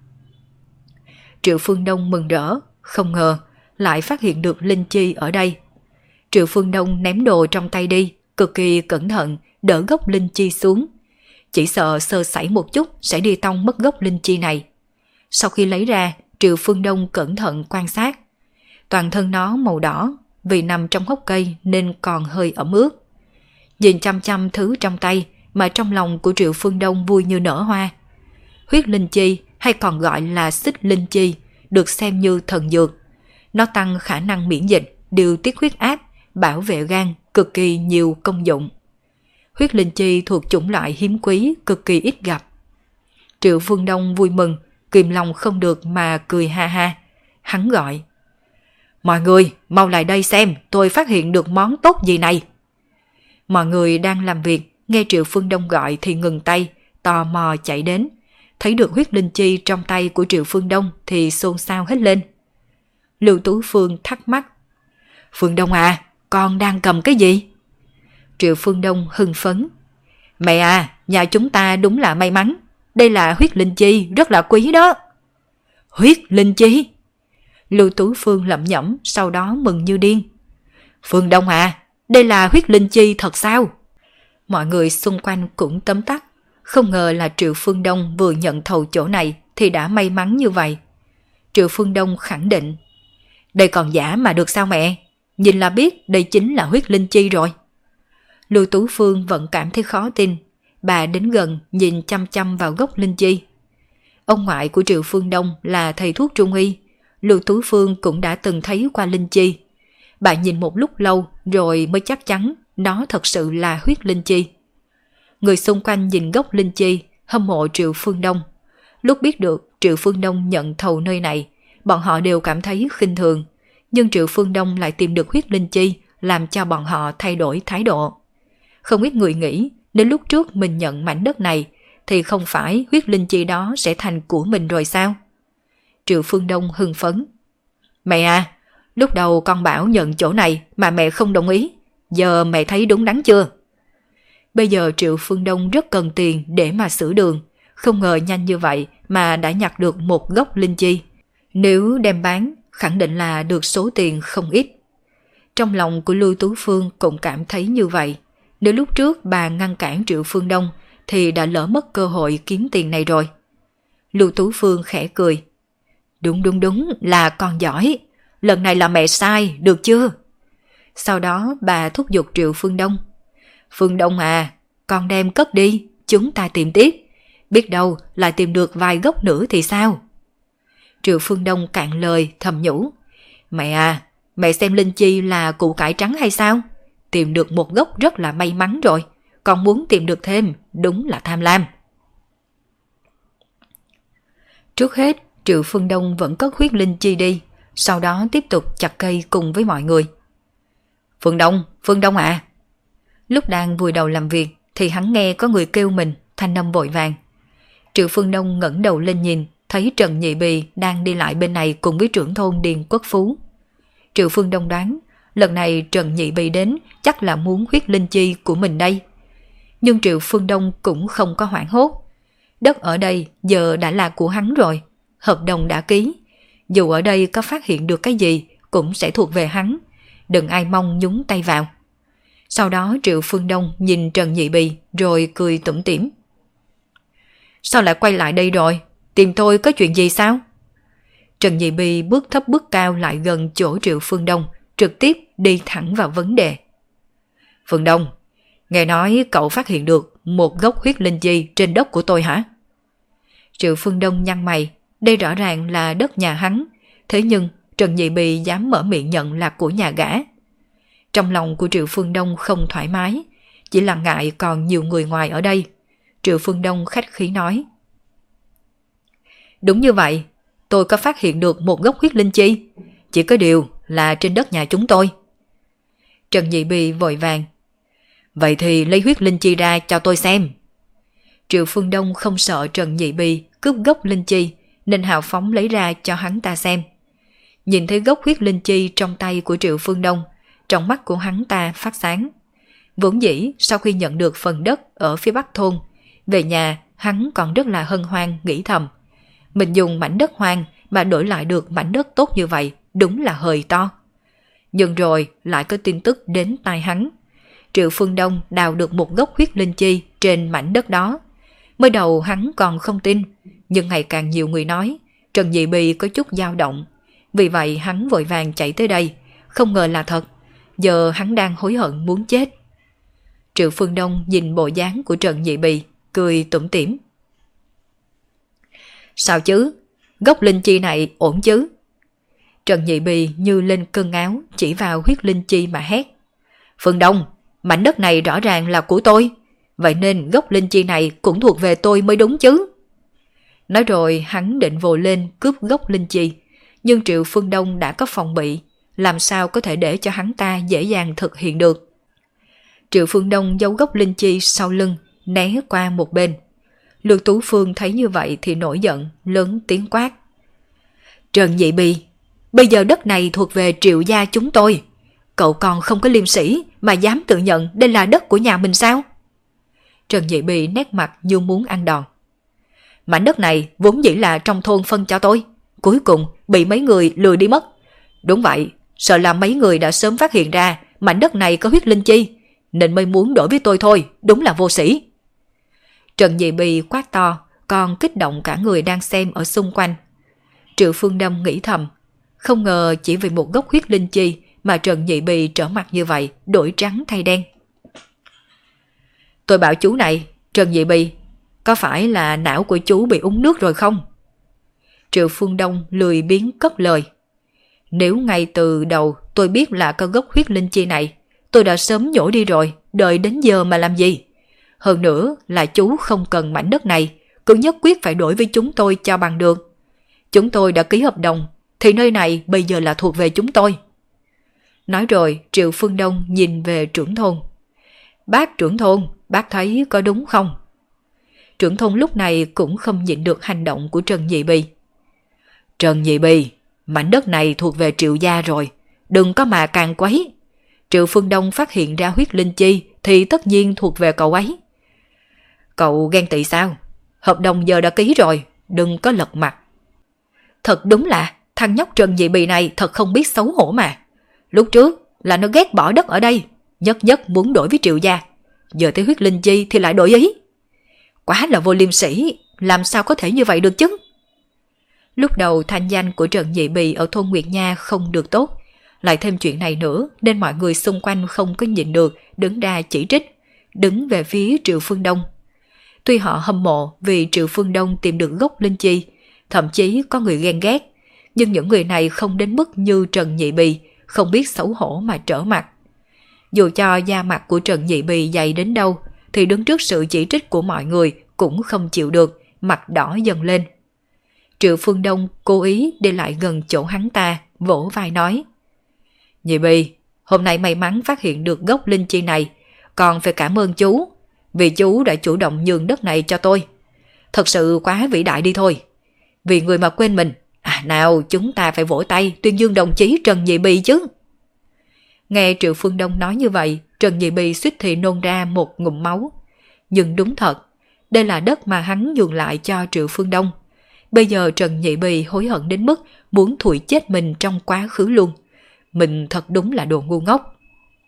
Triệu Phương Đông mừng rỡ, không ngờ lại phát hiện được linh chi ở đây. Triệu Phương Đông ném đồ trong tay đi, cực kỳ cẩn thận đỡ gốc linh chi xuống. Chỉ sợ sơ sẩy một chút sẽ đi tông mất gốc linh chi này. Sau khi lấy ra, Triệu Phương Đông cẩn thận quan sát. Toàn thân nó màu đỏ, vì nằm trong hốc cây nên còn hơi ẩm ướt. Nhìn chăm chăm thứ trong tay mà trong lòng của Triệu Phương Đông vui như nở hoa. Huyết linh chi hay còn gọi là xích linh chi được xem như thần dược. Nó tăng khả năng miễn dịch, điều tiết huyết áp, bảo vệ gan, cực kỳ nhiều công dụng. Huyết linh chi thuộc chủng loại hiếm quý, cực kỳ ít gặp. Triệu Phương Đông vui mừng, kìm lòng không được mà cười ha ha. Hắn gọi: mọi người, mau lại đây xem, tôi phát hiện được món tốt gì này. Mọi người đang làm việc, nghe Triệu Phương Đông gọi thì ngừng tay, tò mò chạy đến. Thấy được huyết linh chi trong tay của Triệu Phương Đông thì xôn xao hết lên. Lưu Tú Phương thắc mắc: Phương Đông à, con đang cầm cái gì? Triệu Phương Đông hưng phấn: mẹ à, nhà chúng ta đúng là may mắn. Đây là huyết linh chi, rất là quý đó. Huyết linh chi? Lưu Tú Phương lẩm nhẩm, sau đó mừng như điên. Phương Đông à, đây là huyết linh chi thật sao? Mọi người xung quanh cũng tấm tắc. Không ngờ là Triệu Phương Đông vừa nhận thầu chỗ này thì đã may mắn như vậy. Triệu Phương Đông khẳng định: đây còn giả mà được sao mẹ? Nhìn là biết đây chính là huyết linh chi rồi. Lưu Tú Phương vẫn cảm thấy khó tin. Bà đến gần nhìn chăm chăm vào gốc linh chi. Ông ngoại của Triệu Phương Đông là thầy thuốc trung y. Lưu Tú Phương cũng đã từng thấy qua linh chi. Bà nhìn một lúc lâu rồi mới chắc chắn nó thật sự là huyết linh chi. Người xung quanh nhìn gốc linh chi, hâm mộ Triệu Phương Đông. Lúc biết được Triệu Phương Đông nhận thầu nơi này, bọn họ đều cảm thấy khinh thường. Nhưng Triệu Phương Đông lại tìm được huyết linh chi, làm cho bọn họ thay đổi thái độ. Không ít người nghĩ nếu lúc trước mình nhận mảnh đất này thì không phải huyết linh chi đó sẽ thành của mình rồi sao? Triệu Phương Đông hưng phấn: mẹ à, Lúc đầu con bảo nhận chỗ này mà mẹ không đồng ý. Giờ mẹ thấy đúng đắn chưa? Bây giờ Triệu Phương Đông rất cần tiền để mà sửa đường. Không ngờ nhanh như vậy mà đã nhặt được một gốc linh chi. Nếu đem bán, khẳng định là được số tiền không ít. Trong lòng của Lưu Tú Phương cũng cảm thấy như vậy. Nếu lúc trước bà ngăn cản Triệu Phương Đông thì đã lỡ mất cơ hội kiếm tiền này rồi. Lưu Tú Phương khẽ cười. Đúng là con giỏi. Lần này là mẹ sai, được chưa? Sau đó bà thúc giục Triệu Phương Đông. Phương Đông à, con đem cất đi, chúng ta tìm tiếp. Biết đâu lại tìm được vài gốc nữa thì sao? Triệu Phương Đông cạn lời thầm nhủ. Mẹ à, mẹ xem linh chi là củ cải trắng hay sao? Tìm được một gốc rất là may mắn rồi. Còn muốn tìm được thêm, đúng là tham lam. Trước hết, Triệu Phương Đông vẫn cất huyết linh chi đi. Sau đó tiếp tục chặt cây cùng với mọi người. Phương Đông à. Lúc đang vùi đầu làm việc thì hắn nghe có người kêu mình, thanh âm vội vàng. Triệu Phương Đông ngẩng đầu lên nhìn, thấy Trần Nhị Bì đang đi lại bên này cùng với trưởng thôn Điền Quốc Phú. Triệu Phương Đông đoán, lần này Trần Nhị Bì đến chắc là muốn huyết linh chi của mình đây. Nhưng Triệu Phương Đông cũng không có hoảng hốt. Đất ở đây giờ đã là của hắn rồi, hợp đồng đã ký. Dù ở đây có phát hiện được cái gì cũng sẽ thuộc về hắn, đừng ai mong nhúng tay vào. Sau đó Triệu Phương Đông nhìn Trần Nhị Bì rồi cười tủm tỉm. Sao lại quay lại đây rồi? Tìm tôi có chuyện gì sao? Trần Nhị Bì bước thấp bước cao lại gần chỗ Triệu Phương Đông, trực tiếp đi thẳng vào vấn đề. Phương Đông, nghe nói cậu phát hiện được một gốc huyết linh chi trên đất của tôi hả? Triệu Phương Đông nhăn mày, đây rõ ràng là đất nhà hắn, thế nhưng Trần Nhị Bì dám mở miệng nhận là của nhà gã. Trong lòng của Triệu Phương Đông không thoải mái, chỉ là ngại còn nhiều người ngoài ở đây. Triệu Phương Đông khách khí nói. Đúng như vậy, tôi có phát hiện được một gốc huyết linh chi, chỉ có điều là trên đất nhà chúng tôi. Trần Nhị Bì vội vàng. Vậy thì lấy huyết linh chi ra cho tôi xem. Triệu Phương Đông không sợ Trần Nhị Bì cướp gốc linh chi nên hào phóng lấy ra cho hắn ta xem. Nhìn thấy gốc huyết linh chi trong tay của Triệu Phương Đông, trong mắt của hắn ta phát sáng. Vốn dĩ sau khi nhận được phần đất ở phía bắc thôn, về nhà hắn còn rất là hân hoan nghĩ thầm. Mình dùng mảnh đất hoang mà đổi lại được mảnh đất tốt như vậy, đúng là hời to. Nhưng rồi lại có tin tức đến tai hắn. Triệu Phương Đông đào được một gốc huyết linh chi trên mảnh đất đó. Mới đầu hắn còn không tin, nhưng ngày càng nhiều người nói, Trần Nhị Bì có chút dao động. Vì vậy hắn vội vàng chạy tới đây, không ngờ là thật. Giờ hắn đang hối hận muốn chết. Triệu Phương Đông nhìn bộ dáng của Trần Nhị Bì, cười tủm tỉm. Sao chứ? Gốc linh chi này ổn chứ? Trần Nhị Bì như lên cơn áo chỉ vào huyết linh chi mà hét. Phương Đông, mảnh đất này rõ ràng là của tôi, vậy nên gốc linh chi này cũng thuộc về tôi mới đúng chứ. Nói rồi hắn định vồ lên cướp gốc linh chi, nhưng Triệu Phương Đông đã có phòng bị, làm sao có thể để cho hắn ta dễ dàng thực hiện được. Triệu Phương Đông giấu gốc linh chi sau lưng, né qua một bên. Lưu Tú Phương thấy như vậy thì nổi giận, lớn tiếng quát. Trần Nhị Bì, bây giờ đất này thuộc về Triệu gia chúng tôi. Cậu còn không có liêm sĩ mà dám tự nhận đây là đất của nhà mình sao? Trần Nhị Bì nét mặt như muốn ăn đòn. Mảnh đất này vốn dĩ là trong thôn phân cho tôi, cuối cùng bị mấy người lừa đi mất. Đúng vậy, sợ là mấy người đã sớm phát hiện ra mảnh đất này có huyết linh chi, nên mới muốn đổi với tôi thôi, đúng là vô sĩ. Trần Nhị Bì quát to, còn kích động cả người đang xem ở xung quanh. Triệu Phương Đông nghĩ thầm, không ngờ chỉ vì một gốc huyết linh chi mà Trần Nhị Bì trở mặt như vậy, đổi trắng thay đen. Tôi bảo chú này, Trần Nhị Bì, có phải là não của chú bị uống nước rồi không? Triệu Phương Đông lười biếng cất lời. Nếu ngay từ đầu tôi biết là có gốc huyết linh chi này, tôi đã sớm nhổ đi rồi, đợi đến giờ mà làm gì? Hơn nữa là chú không cần mảnh đất này, cứ nhất quyết phải đổi với chúng tôi cho bằng được. Chúng tôi đã ký hợp đồng, thì nơi này bây giờ là thuộc về chúng tôi. Nói rồi Triệu Phương Đông nhìn về trưởng thôn. Bác trưởng thôn, bác thấy có đúng không? Trưởng thôn lúc này cũng không nhịn được hành động của Trần Nhị Bì. Trần Nhị Bì, mảnh đất này thuộc về Triệu gia rồi, đừng có mà càng quấy. Triệu Phương Đông phát hiện ra huyết linh chi thì tất nhiên thuộc về cậu ấy. Cậu ghen tị sao? Hợp đồng giờ đã ký rồi, đừng có lật mặt. Thật đúng là thằng nhóc Trần Nhị Bì này thật không biết xấu hổ mà. Lúc trước là nó ghét bỏ đất ở đây, nhất nhất muốn đổi với Triệu gia. Giờ tới huyết linh chi thì lại đổi ý. Quá là vô liêm sỉ, làm sao có thể như vậy được chứ? Lúc đầu thanh danh của Trần Nhị Bì ở thôn Nguyệt Nha không được tốt, lại thêm chuyện này nữa nên mọi người xung quanh không có nhịn được đứng ra chỉ trích, đứng về phía Triệu Phương Đông. Tuy họ hâm mộ vì Triệu Phương Đông tìm được gốc linh chi, thậm chí có người ghen ghét, nhưng những người này không đến mức như Trần Nhị Bì, không biết xấu hổ mà trở mặt. Dù cho da mặt của Trần Nhị Bì dày đến đâu, thì đứng trước sự chỉ trích của mọi người cũng không chịu được, mặt đỏ dần lên. Triệu Phương Đông cố ý đi lại gần chỗ hắn ta, vỗ vai nói: Nhị Bì, hôm nay may mắn phát hiện được gốc linh chi này, còn phải cảm ơn chú, vì chú đã chủ động nhường đất này cho tôi. Thật sự quá vĩ đại đi thôi. Vì người mà quên mình, nào chúng ta phải vỗ tay tuyên dương đồng chí Trần Nhị Bì chứ. Nghe Triệu Phương Đông nói như vậy, Trần Nhị Bì suýt thì nôn ra một ngụm máu. Nhưng đúng thật, đây là đất mà hắn nhường lại cho Triệu Phương Đông. Bây giờ Trần Nhị Bì hối hận đến mức muốn thụi chết mình trong quá khứ luôn. Mình thật đúng là đồ ngu ngốc.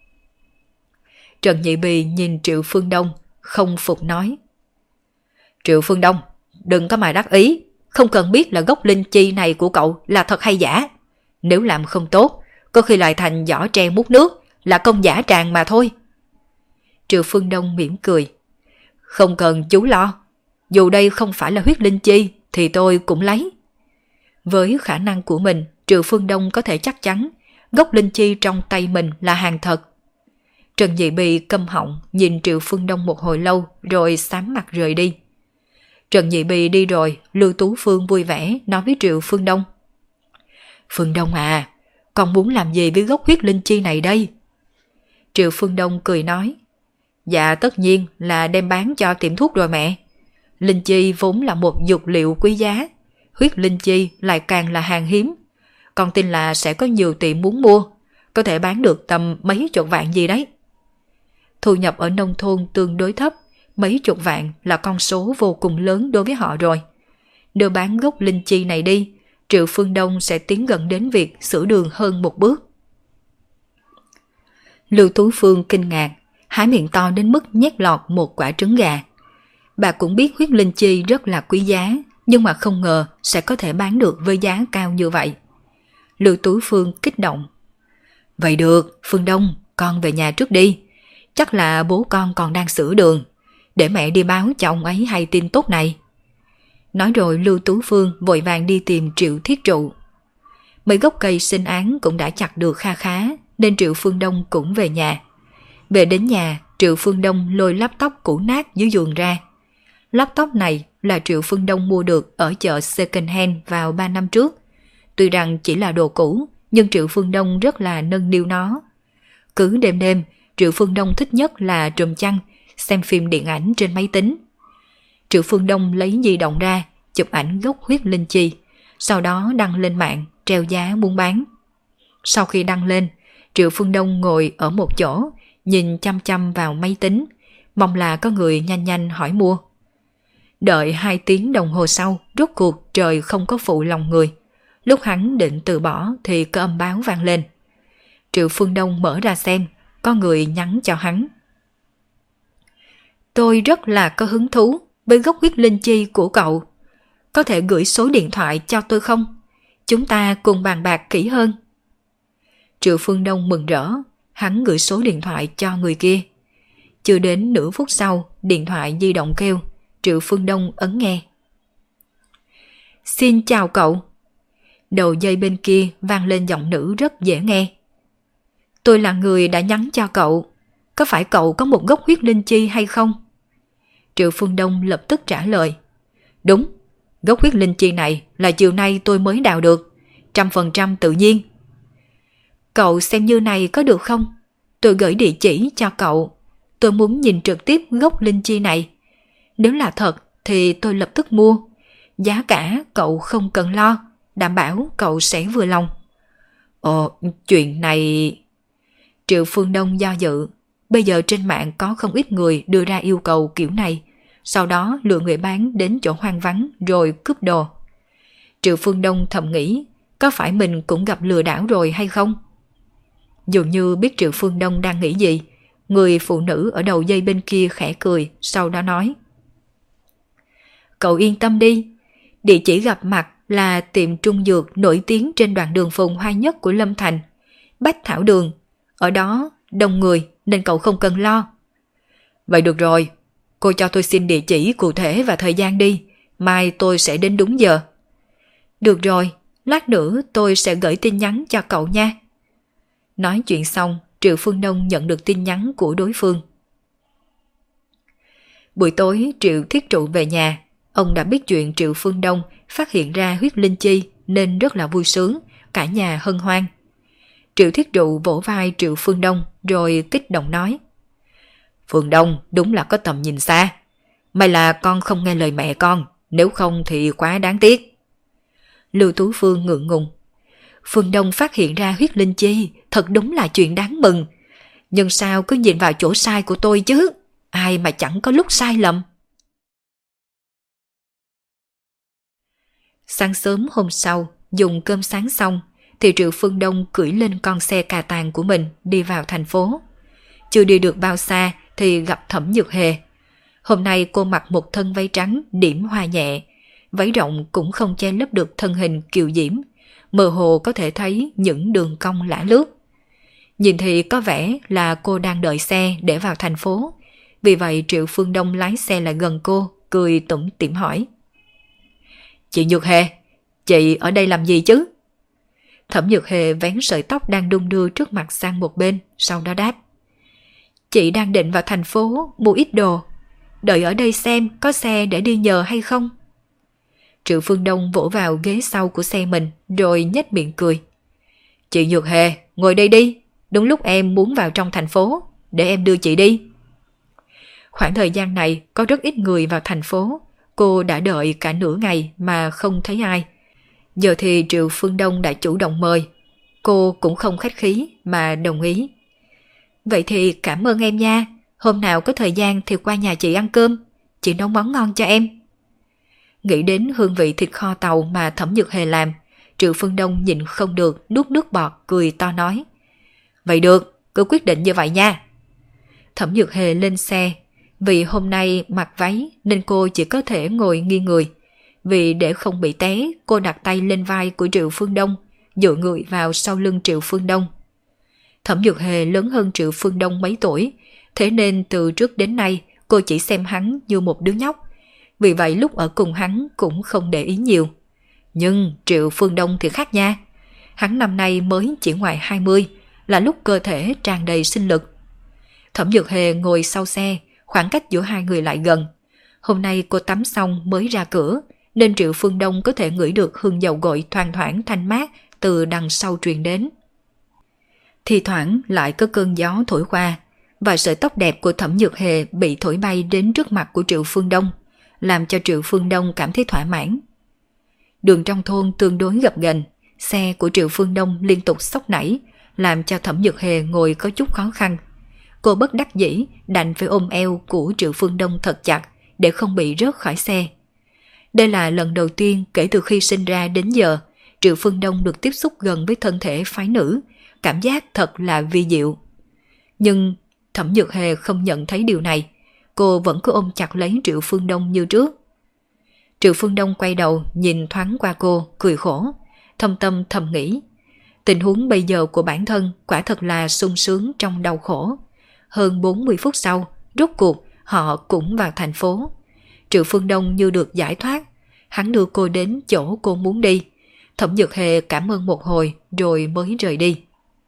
Trần Nhị Bì nhìn Triệu Phương Đông, không phục nói: Triệu Phương Đông, đừng có mà đắc ý, không cần biết là gốc linh chi này của cậu là thật hay giả. Nếu làm không tốt, có khi lại thành giỏ tre múc nước, là công giả tràng mà thôi. Triệu Phương Đông mỉm cười: Không cần chú lo, dù đây không phải là huyết linh chi thì tôi cũng lấy. Với khả năng của mình, Triệu Phương Đông có thể chắc chắn gốc linh chi trong tay mình là hàng thật. Trần Nhị Bì câm họng nhìn Triệu Phương Đông một hồi lâu rồi xám mặt rời đi. Trần Nhị Bì đi rồi, Lưu Tú Phương vui vẻ nói với Triệu Phương Đông: Phương Đông à, con muốn làm gì với gốc huyết linh chi này đây? Triệu Phương Đông cười nói: Dạ tất nhiên là đem bán cho tiệm thuốc rồi mẹ. Linh chi vốn là một dược liệu quý giá, huyết linh chi lại càng là hàng hiếm. Con tin là sẽ có nhiều tiệm muốn mua, có thể bán được tầm mấy chục vạn gì đấy. Thu nhập ở nông thôn tương đối thấp, mấy chục vạn là con số vô cùng lớn đối với họ rồi. Nếu bán gốc linh chi này đi, Triệu Phương Đông sẽ tiến gần đến việc sửa đường hơn một bước. Lưu Tú Phương kinh ngạc, há miệng to đến mức nhét lọt một quả trứng gà. Bà cũng biết huyết linh chi rất là quý giá, nhưng mà không ngờ sẽ có thể bán được với giá cao như vậy. Lưu Tú Phương kích động: Vậy được, Phương Đông, con về nhà trước đi. Chắc là bố con còn đang sửa đường, để mẹ đi báo cho ông ấy hay tin tốt này. Nói rồi Lưu Tú Phương vội vàng đi tìm Triệu Thiết Trụ. Mấy gốc cây sinh án cũng đã chặt được kha khá, nên Triệu Phương Đông cũng về nhà. Về đến nhà, Triệu Phương Đông lôi laptop cũ nát dưới giường ra. Laptop này là Triệu Phương Đông mua được ở chợ second hand vào 3 năm trước. Tuy rằng chỉ là đồ cũ, nhưng Triệu Phương Đông rất là nâng niu nó. Cứ đêm đêm, Triệu Phương Đông thích nhất là trùm chăn, xem phim điện ảnh trên máy tính. Triệu Phương Đông lấy di động ra, chụp ảnh gốc huyết linh chi, sau đó đăng lên mạng, treo giá buôn bán. Sau khi đăng lên, Triệu Phương Đông ngồi ở một chỗ, nhìn chăm chăm vào máy tính, mong là có người nhanh nhanh hỏi mua. Đợi 2 tiếng đồng hồ sau, rốt cuộc trời không có phụ lòng người. Lúc hắn định từ bỏ thì có âm báo vang lên. Triệu Phương Đông mở ra xem, có người nhắn cho hắn: Tôi rất là có hứng thú với gốc huyết linh chi của cậu. Có thể gửi số điện thoại cho tôi không? Chúng ta cùng bàn bạc kỹ hơn. Triệu Phương Đông mừng rỡ, hắn gửi số điện thoại cho người kia. Chưa đến nửa phút sau, điện thoại di động kêu. Triệu Phương Đông ấn nghe. Xin chào cậu. Đầu dây bên kia vang lên giọng nữ rất dễ nghe. Tôi là người đã nhắn cho cậu. Có phải cậu có một gốc huyết linh chi hay không? Triệu Phương Đông lập tức trả lời. Đúng, gốc huyết linh chi này là chiều nay tôi mới đào được, 100% tự nhiên. Cậu xem như này có được không? Tôi gửi địa chỉ cho cậu. Tôi muốn nhìn trực tiếp gốc linh chi này. Nếu là thật thì tôi lập tức mua. Giá cả cậu không cần lo, đảm bảo cậu sẽ vừa lòng. Ồ, chuyện này... Triệu Phương Đông do dự. Bây giờ trên mạng có không ít người đưa ra yêu cầu kiểu này, sau đó lừa người bán đến chỗ hoang vắng rồi cướp đồ. Triệu Phương Đông thầm nghĩ, có phải mình cũng gặp lừa đảo rồi hay không? Dường như biết Triệu Phương Đông đang nghĩ gì, người phụ nữ ở đầu dây bên kia khẽ cười, sau đó nói. Cậu yên tâm đi, địa chỉ gặp mặt là tiệm trung dược nổi tiếng trên đoạn đường phồn hoa nhất của Lâm Thành, Bách Thảo Đường. Ở đó đông người nên cậu không cần lo. Vậy được rồi, cô cho tôi xin địa chỉ cụ thể và thời gian đi, mai tôi sẽ đến đúng giờ. Được rồi, lát nữa tôi sẽ gửi tin nhắn cho cậu nha. Nói chuyện xong, Triệu Phương Đông nhận được tin nhắn của đối phương. Buổi tối Triệu Thiết Trụ về nhà, ông đã biết chuyện Triệu Phương Đông phát hiện ra huyết linh chi nên rất là vui sướng, cả nhà hân hoan. Triệu Thiết Trụ vỗ vai Triệu Phương Đông rồi kích động nói. Phương Đông đúng là có tầm nhìn xa. May là con không nghe lời mẹ con, nếu không thì quá đáng tiếc. Lưu Tú Phương ngượng ngùng. Phương Đông phát hiện ra huyết linh chi, thật đúng là chuyện đáng mừng. Nhưng sao cứ nhìn vào chỗ sai của tôi chứ? Ai mà chẳng có lúc sai lầm. Sáng sớm hôm sau, dùng cơm sáng xong, thì Triệu Phương Đông cưỡi lên con xe cà tàng của mình đi vào thành phố. Chưa đi được bao xa thì gặp Thẩm Nhược Hề. Hôm nay cô mặc một thân váy trắng điểm hoa nhẹ, váy rộng cũng không che lấp được thân hình kiều diễm, mơ hồ có thể thấy những đường cong lả lướt. Nhìn thì có vẻ là cô đang đợi xe để vào thành phố, vì vậy Triệu Phương Đông lái xe lại gần cô, cười tủm tỉm hỏi. Chị Nhược Hề, chị ở đây làm gì chứ? Thẩm Nhược Hề vén sợi tóc đang đung đưa trước mặt sang một bên, sau đó đáp. Chị đang định vào thành phố mua ít đồ, đợi ở đây xem có xe để đi nhờ hay không. Triệu Phương Đông vỗ vào ghế sau của xe mình rồi nhếch miệng cười. Chị Nhược Hề, ngồi đây đi, đúng lúc em muốn vào trong thành phố, để em đưa chị đi. Khoảng thời gian này có rất ít người vào thành phố, cô đã đợi cả nửa ngày mà không thấy ai. Giờ thì Triệu Phương Đông đã chủ động mời, cô cũng không khách khí mà đồng ý. Vậy thì cảm ơn em nha, hôm nào có thời gian thì qua nhà chị ăn cơm, chị nấu món ngon cho em. Nghĩ đến hương vị thịt kho tàu mà Thẩm Nhược Hề làm, Triệu Phương Đông nhịn không được nuốt nước bọt cười to nói. Vậy được, cứ quyết định như vậy nha. Thẩm Nhược Hề lên xe, vì hôm nay mặc váy nên cô chỉ có thể ngồi nghiêng người. Vì để không bị té, cô đặt tay lên vai của Triệu Phương Đông, dựa người vào sau lưng Triệu Phương Đông. Thẩm Nhược Hề lớn hơn Triệu Phương Đông mấy tuổi, thế nên từ trước đến nay cô chỉ xem hắn như một đứa nhóc. Vì vậy lúc ở cùng hắn cũng không để ý nhiều. Nhưng Triệu Phương Đông thì khác nha. Hắn năm nay mới chỉ ngoài 20, là lúc cơ thể tràn đầy sinh lực. Thẩm Nhược Hề ngồi sau xe, khoảng cách giữa hai người lại gần. Hôm nay cô tắm xong mới ra cửa, nên Triệu Phương Đông có thể ngửi được hương dầu gội thoang thoảng thanh mát từ đằng sau truyền đến. Thì thoảng lại có cơn gió thổi qua, và sợi tóc đẹp của Thẩm Nhược Hề bị thổi bay đến trước mặt của Triệu Phương Đông, làm cho Triệu Phương Đông cảm thấy thỏa mãn. Đường trong thôn tương đối gập ghềnh, xe của Triệu Phương Đông liên tục xốc nảy, làm cho Thẩm Nhược Hề ngồi có chút khó khăn. Cô bất đắc dĩ đành phải ôm eo của Triệu Phương Đông thật chặt để không bị rớt khỏi xe. Đây là lần đầu tiên kể từ khi sinh ra đến giờ, Triệu Phương Đông được tiếp xúc gần với thân thể phái nữ, cảm giác thật là vi diệu. Nhưng Thẩm Nhược Hề không nhận thấy điều này, cô vẫn cứ ôm chặt lấy Triệu Phương Đông như trước. Triệu Phương Đông quay đầu nhìn thoáng qua cô, cười khổ, thâm tâm thầm nghĩ. Tình huống bây giờ của bản thân quả thật là sung sướng trong đau khổ. Hơn 40 phút sau, rốt cuộc họ cũng vào thành phố. Triệu Phương Đông như được giải thoát, hắn đưa cô đến chỗ cô muốn đi. Thẩm Nhược Hề cảm ơn một hồi rồi mới rời đi.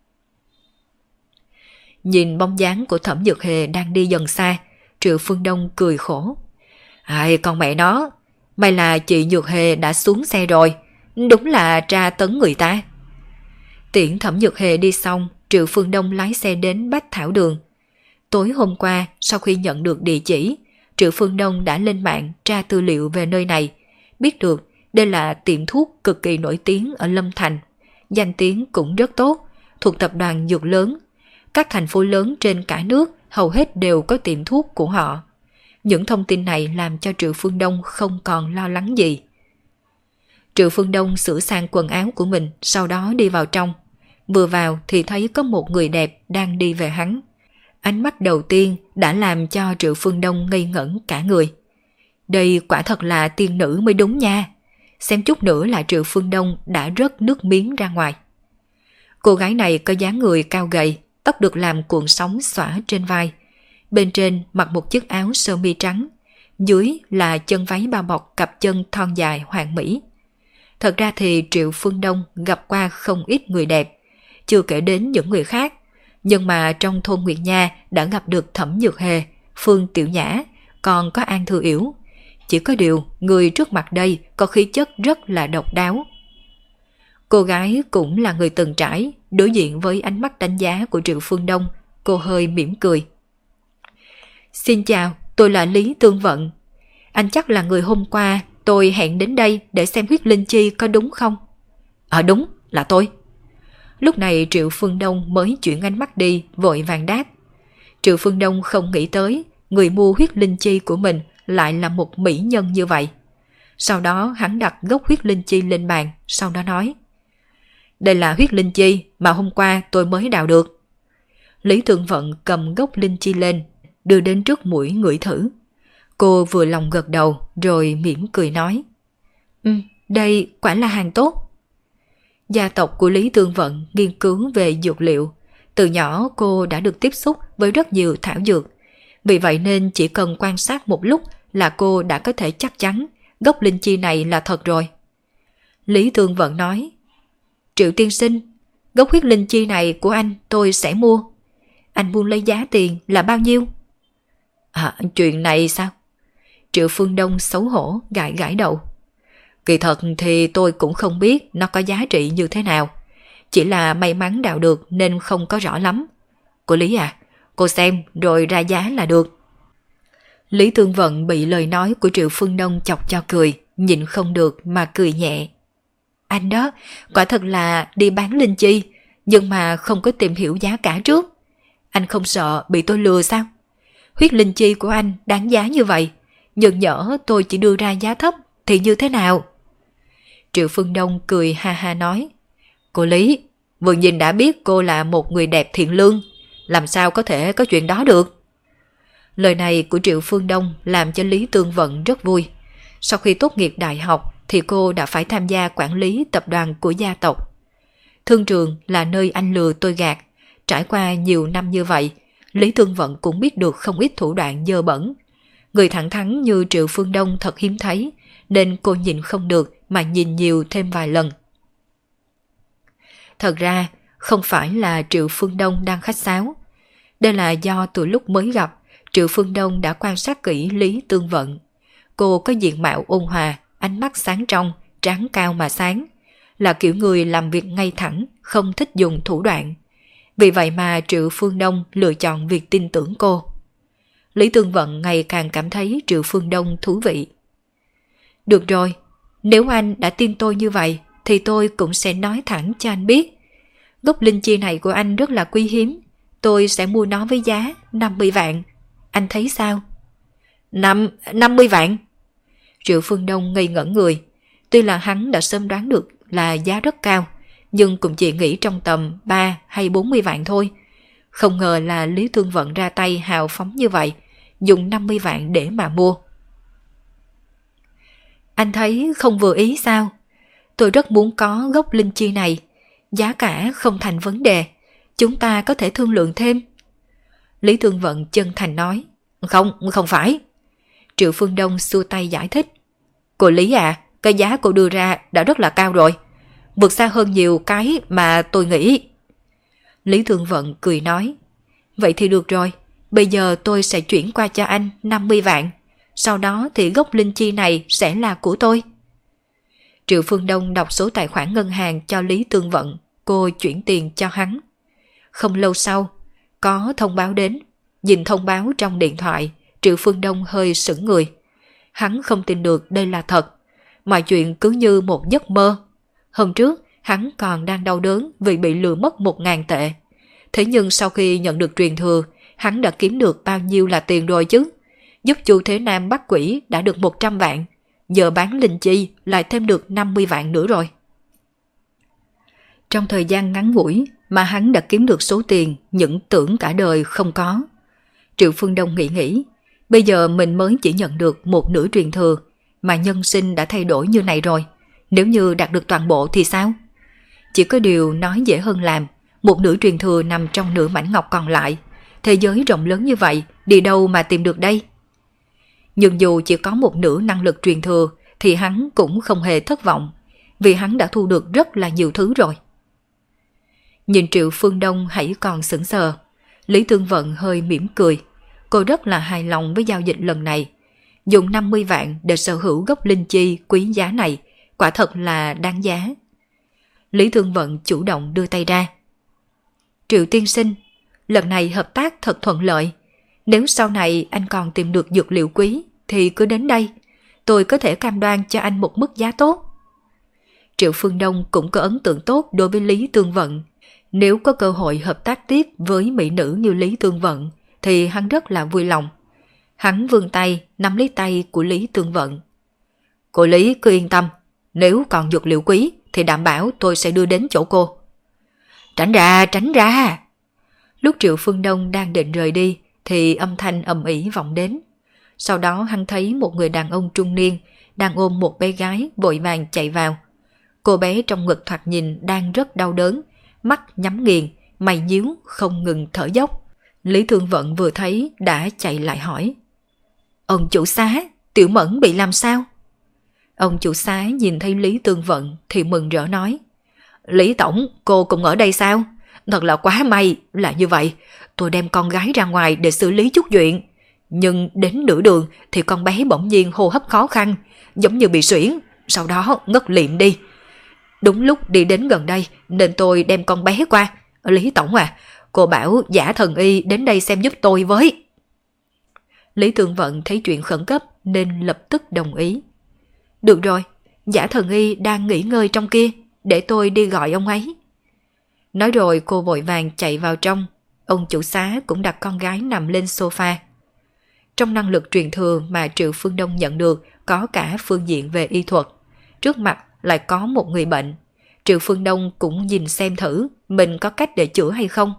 Nhìn bóng dáng của Thẩm Nhược Hề đang đi dần xa, Triệu Phương Đông cười khổ. Ai con mẹ nó, may là chị Nhược Hề đã xuống xe rồi, đúng là tra tấn người ta. Tiễn Thẩm Nhược Hề đi xong, Triệu Phương Đông lái xe đến Bách Thảo Đường. Tối hôm qua, sau khi nhận được địa chỉ, Triệu Phương Đông đã lên mạng tra tư liệu về nơi này, biết được đây là tiệm thuốc cực kỳ nổi tiếng ở Lâm Thành, danh tiếng cũng rất tốt, thuộc tập đoàn dược lớn. Các thành phố lớn trên cả nước hầu hết đều có tiệm thuốc của họ. Những thông tin này làm cho Triệu Phương Đông không còn lo lắng gì. Triệu Phương Đông sửa sang quần áo của mình, sau đó đi vào trong. Vừa vào thì thấy có một người đẹp đang đi về hắn. Ánh mắt đầu tiên đã làm cho Triệu Phương Đông ngây ngẩn cả người. Đây quả thật là tiên nữ mới đúng nha. Xem chút nữa là Triệu Phương Đông đã rớt nước miếng ra ngoài. Cô gái này có dáng người cao gầy, tóc được làm cuộn sóng xõa trên vai. Bên trên mặc một chiếc áo sơ mi trắng, dưới là chân váy bao bọc cặp chân thon dài hoàn mỹ. Thật ra thì Triệu Phương Đông gặp qua không ít người đẹp, chưa kể đến những người khác. Nhưng mà trong thôn Nguyệt Nha đã gặp được Thẩm Nhược Hề, Phương Tiểu Nhã, còn có An Thư Yểu. Chỉ có điều người trước mặt đây có khí chất rất là độc đáo. Cô gái cũng là người từng trải, đối diện với ánh mắt đánh giá của Triệu Phương Đông, cô hơi mỉm cười. Xin chào, tôi là Lý Tương Vận. Anh chắc là người hôm qua tôi hẹn đến đây để xem huyết linh chi có đúng không? Đúng, là tôi. Lúc này Triệu Phương Đông mới chuyển ánh mắt đi, vội vàng đáp. Triệu Phương Đông không nghĩ tới người mua huyết linh chi của mình lại là một mỹ nhân như vậy. Sau đó hắn đặt gốc huyết linh chi lên bàn, sau đó nói. Đây là huyết linh chi mà hôm qua tôi mới đào được. Lý Tương Vận cầm gốc linh chi lên, đưa đến trước mũi ngửi thử. Cô vừa lòng gật đầu rồi mỉm cười nói. Đây quả là hàng tốt. Gia tộc của Lý Tương Vận nghiên cứu về dược liệu. Từ nhỏ cô đã được tiếp xúc với rất nhiều thảo dược. Vì vậy nên chỉ cần quan sát một lúc là cô đã có thể chắc chắn gốc linh chi này là thật rồi. Lý Tương Vận nói. Triệu tiên sinh, gốc huyết linh chi này của anh tôi sẽ mua. Anh muốn lấy giá tiền là bao nhiêu? Chuyện này sao? Triệu Phương Đông xấu hổ gãi gãi đầu. Kỳ thật thì tôi cũng không biết nó có giá trị như thế nào. Chỉ là may mắn đào được nên không có rõ lắm. Cô Lý à, cô xem rồi ra giá là được. Lý Tương Vận bị lời nói của Triệu Phương Đông chọc cho cười, nhịn không được mà cười nhẹ. Anh đó, quả thật là đi bán linh chi, nhưng mà không có tìm hiểu giá cả trước. Anh không sợ bị tôi lừa sao? Huyết linh chi của anh đáng giá như vậy, nhưng nhỡ tôi chỉ đưa ra giá thấp thì như thế nào? Triệu Phương Đông cười ha ha nói. Cô Lý, vừa nhìn đã biết cô là một người đẹp thiện lương, làm sao có thể có chuyện đó được? Lời này của Triệu Phương Đông làm cho Lý Tương Vận rất vui. Sau khi tốt nghiệp đại học thì cô đã phải tham gia quản lý tập đoàn của gia tộc. Thương trường là nơi anh lừa tôi gạt. Trải qua nhiều năm như vậy, Lý Tương Vận cũng biết được không ít thủ đoạn dơ bẩn. Người thẳng thắn như Triệu Phương Đông thật hiếm thấy, nên cô nhìn không được mà nhìn nhiều thêm vài lần. Thật ra, không phải là Triệu Phương Đông đang khách sáo. Đây là do từ lúc mới gặp, Triệu Phương Đông đã quan sát kỹ Lý Tương Vận. Cô có diện mạo ôn hòa, ánh mắt sáng trong, trán cao mà sáng. Là kiểu người làm việc ngay thẳng, không thích dùng thủ đoạn. Vì vậy mà Triệu Phương Đông lựa chọn việc tin tưởng cô. Lý Tương Vận ngày càng cảm thấy Triệu Phương Đông thú vị. Được rồi, nếu anh đã tin tôi như vậy, thì tôi cũng sẽ nói thẳng cho anh biết. Gốc linh chi này của anh rất là quý hiếm. Tôi sẽ mua nó với giá 50 vạn. Anh thấy sao? 50 vạn? Triệu Phương Đông ngây ngẩn người. Tuy là hắn đã sớm đoán được là giá rất cao, nhưng cũng chỉ nghĩ trong tầm 3 hay 40 vạn thôi. Không ngờ là Lý Tương Vận ra tay hào phóng như vậy, dùng 50 vạn để mà mua. Anh thấy không vừa ý sao? Tôi rất muốn có gốc linh chi này. Giá cả không thành vấn đề. Chúng ta có thể thương lượng thêm. Lý Tương Vận chân thành nói. Không phải. Triệu Phương Đông xua tay giải thích. Cô Lý à, cái giá cô đưa ra đã rất là cao rồi. Vượt xa hơn nhiều cái mà tôi nghĩ. Lý Tương Vận cười nói. Vậy thì được rồi. Bây giờ tôi sẽ chuyển qua cho anh 50 vạn. Sau đó thì gốc linh chi này sẽ là của tôi. Triệu Phương Đông đọc số tài khoản ngân hàng cho Lý Tương Vận. Cô chuyển tiền cho hắn. Không lâu sau, có thông báo đến. Nhìn thông báo trong điện thoại, Triệu Phương Đông hơi sững người. Hắn không tin được đây là thật. Mọi chuyện cứ như một giấc mơ. Hôm trước, hắn còn đang đau đớn vì bị lừa mất 1.000 tệ. Thế nhưng sau khi nhận được truyền thừa, hắn đã kiếm được bao nhiêu là tiền rồi chứ? Giúp Chu Thế Nam bắt quỷ đã được 100 vạn, giờ bán linh chi lại thêm được 50 vạn nữa rồi. Trong thời gian ngắn ngủi mà hắn đã kiếm được số tiền những tưởng cả đời không có. Triệu Phương Đông nghĩ, bây giờ mình mới chỉ nhận được một nửa truyền thừa, mà nhân sinh đã thay đổi như này rồi. Nếu như đạt được toàn bộ thì sao? Chỉ có điều nói dễ hơn làm, một nửa truyền thừa nằm trong nửa mảnh ngọc còn lại. Thế giới rộng lớn như vậy, đi đâu mà tìm được đây? Nhưng dù chỉ có một nửa năng lực truyền thừa, thì hắn cũng không hề thất vọng, vì hắn đã thu được rất là nhiều thứ rồi. Nhìn Triệu Phương Đông hãy còn sững sờ, Lý Tương Vận hơi mỉm cười. Cô rất là hài lòng với giao dịch lần này. Dùng 50 vạn để sở hữu gốc linh chi quý giá này, quả thật là đáng giá. Lý Tương Vận chủ động đưa tay ra. Triệu tiên sinh, lần này hợp tác thật thuận lợi. Nếu sau này anh còn tìm được dược liệu quý thì cứ đến đây. Tôi có thể cam đoan cho anh một mức giá tốt. Triệu Phương Đông cũng có ấn tượng tốt đối với Lý Tương Vận. Nếu có cơ hội hợp tác tiếp với mỹ nữ như Lý Tương Vận thì hắn rất là vui lòng. Hắn vươn tay nắm lấy tay của Lý Tương Vận. Cô Lý cứ yên tâm, nếu còn dược liệu quý thì đảm bảo tôi sẽ đưa đến chỗ cô. Tránh ra, tránh ra. Lúc Triệu Phương Đông đang định rời đi thì âm thanh ầm ĩ vọng đến. Sau đó hắn thấy một người đàn ông trung niên đang ôm một bé gái vội vàng chạy vào. Cô bé trong ngực thoạt nhìn đang rất đau đớn, mắt nhắm nghiền, mày nhíu không ngừng thở dốc. Lý Thương Vận vừa thấy đã chạy lại hỏi. Ông chủ xá, Tiểu Mẫn bị làm sao? Ông chủ xá nhìn thấy Lý Tương Vận thì mừng rỡ nói. Lý Tổng, cô cũng ở đây sao? Thật là quá may là như vậy. Tôi đem con gái ra ngoài để xử lý chút chuyện. Nhưng đến nửa đường thì con bé bỗng nhiên hô hấp khó khăn, giống như bị suyễn, sau đó ngất liệm đi. Đúng lúc đi đến gần đây nên tôi đem con bé qua. Lý Tổng à, cô bảo Giả Thần Y đến đây xem giúp tôi với. Lý Tương Vận thấy chuyện khẩn cấp nên lập tức đồng ý. Được rồi, Giả Thần Y đang nghỉ ngơi trong kia, để tôi đi gọi ông ấy. Nói rồi cô vội vàng chạy vào trong. Ông chủ xá cũng đặt con gái nằm lên sofa. Trong năng lực truyền thừa mà Triệu Phương Đông nhận được có cả phương diện về y thuật. Trước mặt lại có một người bệnh. Triệu Phương Đông cũng nhìn xem thử mình có cách để chữa hay không.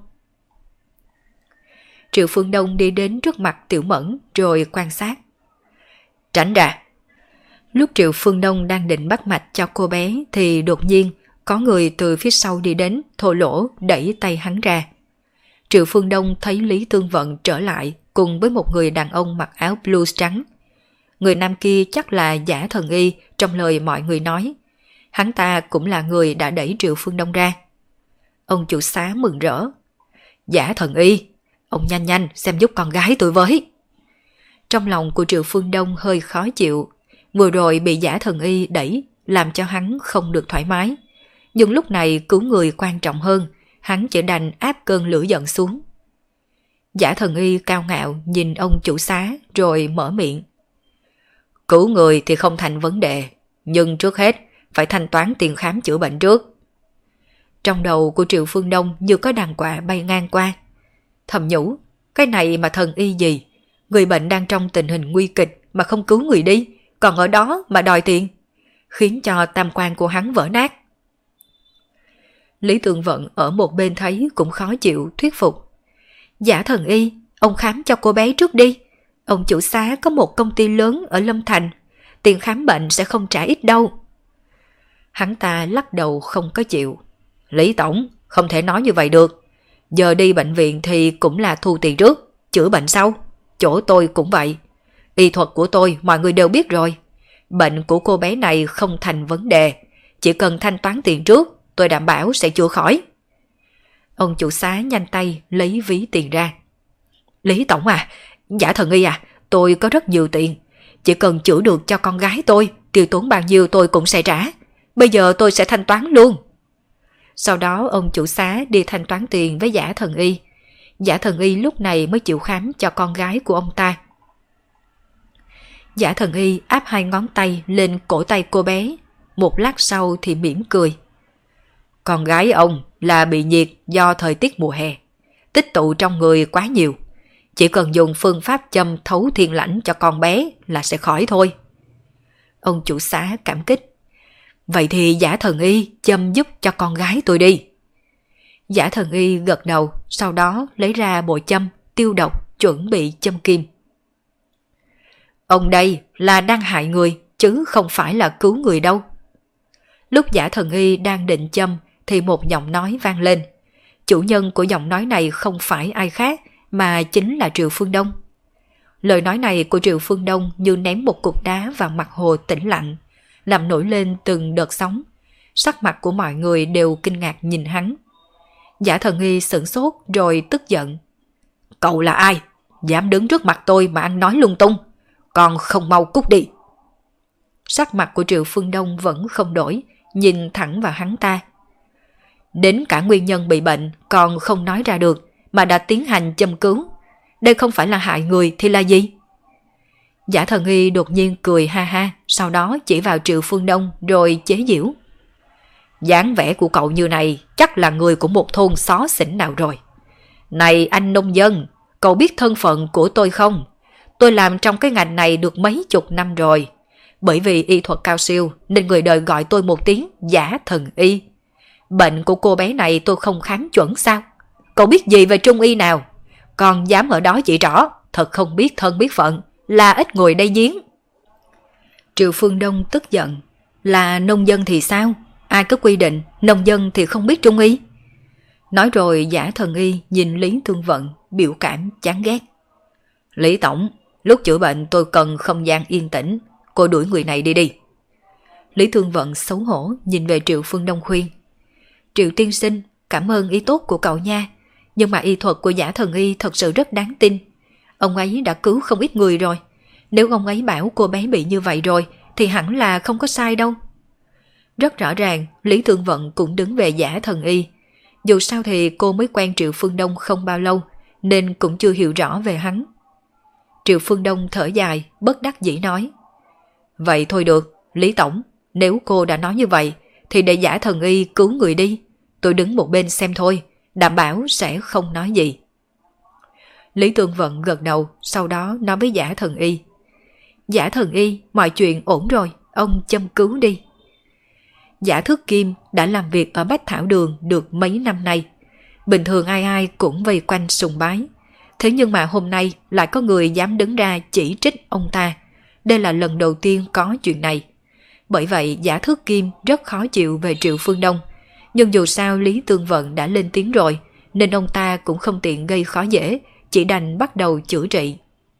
Triệu Phương Đông đi đến trước mặt Tiểu Mẫn rồi quan sát. Tránh ra. Lúc Triệu Phương Đông đang định bắt mạch cho cô bé thì đột nhiên có người từ phía sau đi đến, thô lỗ đẩy tay hắn ra. Triệu Phương Đông thấy Lý Tương Vận trở lại cùng với một người đàn ông mặc áo blues trắng. Người nam kia chắc là Giả Thần Y trong lời mọi người nói. Hắn ta cũng là người đã đẩy Triệu Phương Đông ra. Ông chủ xá mừng rỡ. Giả Thần Y, ông nhanh nhanh xem giúp con gái tôi với. Trong lòng của Triệu Phương Đông hơi khó chịu. Vừa rồi bị Giả Thần Y đẩy làm cho hắn không được thoải mái. Nhưng lúc này cứu người quan trọng hơn, hắn chỉ đành áp cơn lửa giận xuống. Giả Thần Y cao ngạo nhìn ông chủ xá rồi mở miệng. Cứu người thì không thành vấn đề, nhưng trước hết phải thanh toán tiền khám chữa bệnh trước. Trong đầu của Triệu Phương Đông như có đàn quạ bay ngang qua. Thầm nhủ, cái này mà thần y gì? Người bệnh đang trong tình hình nguy kịch mà không cứu người đi, còn ở đó mà đòi tiền, khiến cho tam quan của hắn vỡ nát. Lý Tương Vận ở một bên thấy cũng khó chịu thuyết phục. Giả Thần Y, ông khám cho cô bé trước đi. Ông chủ xá có một công ty lớn ở Lâm Thành, tiền khám bệnh sẽ không trả ít đâu. Hắn ta lắc đầu không có chịu. Lý Tổng, không thể nói như vậy được. Giờ đi bệnh viện thì cũng là thu tiền trước, chữa bệnh sau. Chỗ tôi cũng vậy. Y thuật của tôi mọi người đều biết rồi. Bệnh của cô bé này không thành vấn đề. Chỉ cần thanh toán tiền trước, tôi đảm bảo sẽ chữa khỏi. Ông chủ xá nhanh tay lấy ví tiền ra. Lý Tổng à, Giả Thần Y à, tôi có rất nhiều tiền. Chỉ cần chữa được cho con gái tôi, tiêu tốn bao nhiêu tôi cũng sẽ trả. Bây giờ tôi sẽ thanh toán luôn. Sau đó ông chủ xá đi thanh toán tiền với Giả Thần Y. Giả Thần Y lúc này mới chịu khám cho con gái của ông ta. Giả Thần Y áp 2 ngón tay lên cổ tay cô bé. Một lát sau thì mỉm cười. Con gái ông là bị nhiệt do thời tiết mùa hè, tích tụ trong người quá nhiều. Chỉ cần dùng phương pháp châm thấu thiên lãnh cho con bé là sẽ khỏi thôi. Ông chủ xá cảm kích. Vậy thì Giả Thần Y châm giúp cho con gái tôi đi. Giả Thần Y gật đầu, sau đó lấy ra bộ châm, tiêu độc, chuẩn bị châm kim. Ông đây là đang hại người, chứ không phải là cứu người đâu. Lúc Giả Thần Y đang định châm thì một giọng nói vang lên. Chủ nhân của giọng nói này không phải ai khác mà chính là Triệu Phương Đông. Lời nói này của Triệu Phương Đông như ném một cục đá vào mặt hồ tĩnh lặng, làm nổi lên từng đợt sóng. Sắc mặt của mọi người đều kinh ngạc nhìn hắn. Giả Thần Y sửng sốt rồi tức giận. Cậu là ai? Dám đứng trước mặt tôi mà ăn nói lung tung. Còn không mau cút đi. Sắc mặt của Triệu Phương Đông vẫn không đổi, nhìn thẳng vào hắn ta. Đến cả nguyên nhân bị bệnh còn không nói ra được mà đã tiến hành châm cứu. Đây không phải là hại người thì là gì? Giả Thần Y đột nhiên cười ha ha, sau đó chỉ vào Triệu Phương Đông rồi chế giễu. Dáng vẻ của cậu như này chắc là người của một thôn xó xỉnh nào rồi. Này anh nông dân, cậu biết thân phận của tôi không? Tôi làm trong cái ngành này được mấy chục năm rồi. Bởi vì y thuật cao siêu nên người đời gọi tôi một tiếng Giả Thần Y. Bệnh của cô bé này tôi không khám chuẩn sao? Cậu biết gì về trung y nào? Còn dám ở đó chỉ trỏ, thật không biết thân biết phận, là ít ngồi đây giếng. Triệu Phương Đông tức giận. Là nông dân thì sao? Ai có quy định nông dân thì không biết trung y? Nói rồi Giả Thần Y nhìn Lý Thương Vận, biểu cảm chán ghét. Lý Tổng, lúc chữa bệnh tôi cần không gian yên tĩnh, cô đuổi người này đi đi. Lý Thương Vận xấu hổ nhìn về Triệu Phương Đông khuyên. Triệu tiên sinh, cảm ơn ý tốt của cậu nha, nhưng mà y thuật của Giả Thần Y thật sự rất đáng tin. Ông ấy đã cứu không ít người rồi. Nếu ông ấy bảo cô bé bị như vậy rồi thì hẳn là không có sai đâu. Rất rõ ràng Lý Thương Vận cũng đứng về Giả Thần Y. Dù sao thì cô mới quen Triệu Phương Đông không bao lâu nên cũng chưa hiểu rõ về hắn. Triệu Phương Đông thở dài, bất đắc dĩ nói. Vậy thôi được, Lý Tổng, nếu cô đã nói như vậy thì để Giả Thần Y cứu người đi. Tôi đứng một bên xem thôi, đảm bảo sẽ không nói gì. Lý Thương Vận gật đầu, sau đó nói với Giả Thần Y. Giả Thần Y, mọi chuyện ổn rồi, ông châm cứu đi. Giả Thước Kim đã làm việc ở Bách Thảo Đường được mấy năm nay. Bình thường ai ai cũng vây quanh sùng bái. Thế nhưng mà hôm nay lại có người dám đứng ra chỉ trích ông ta. Đây là lần đầu tiên có chuyện này. Bởi vậy Giả Thước Kim rất khó chịu về Triệu Phương Đông. Nhưng dù sao Lý Tương Vận đã lên tiếng rồi, nên ông ta cũng không tiện gây khó dễ, chỉ đành bắt đầu chữa trị.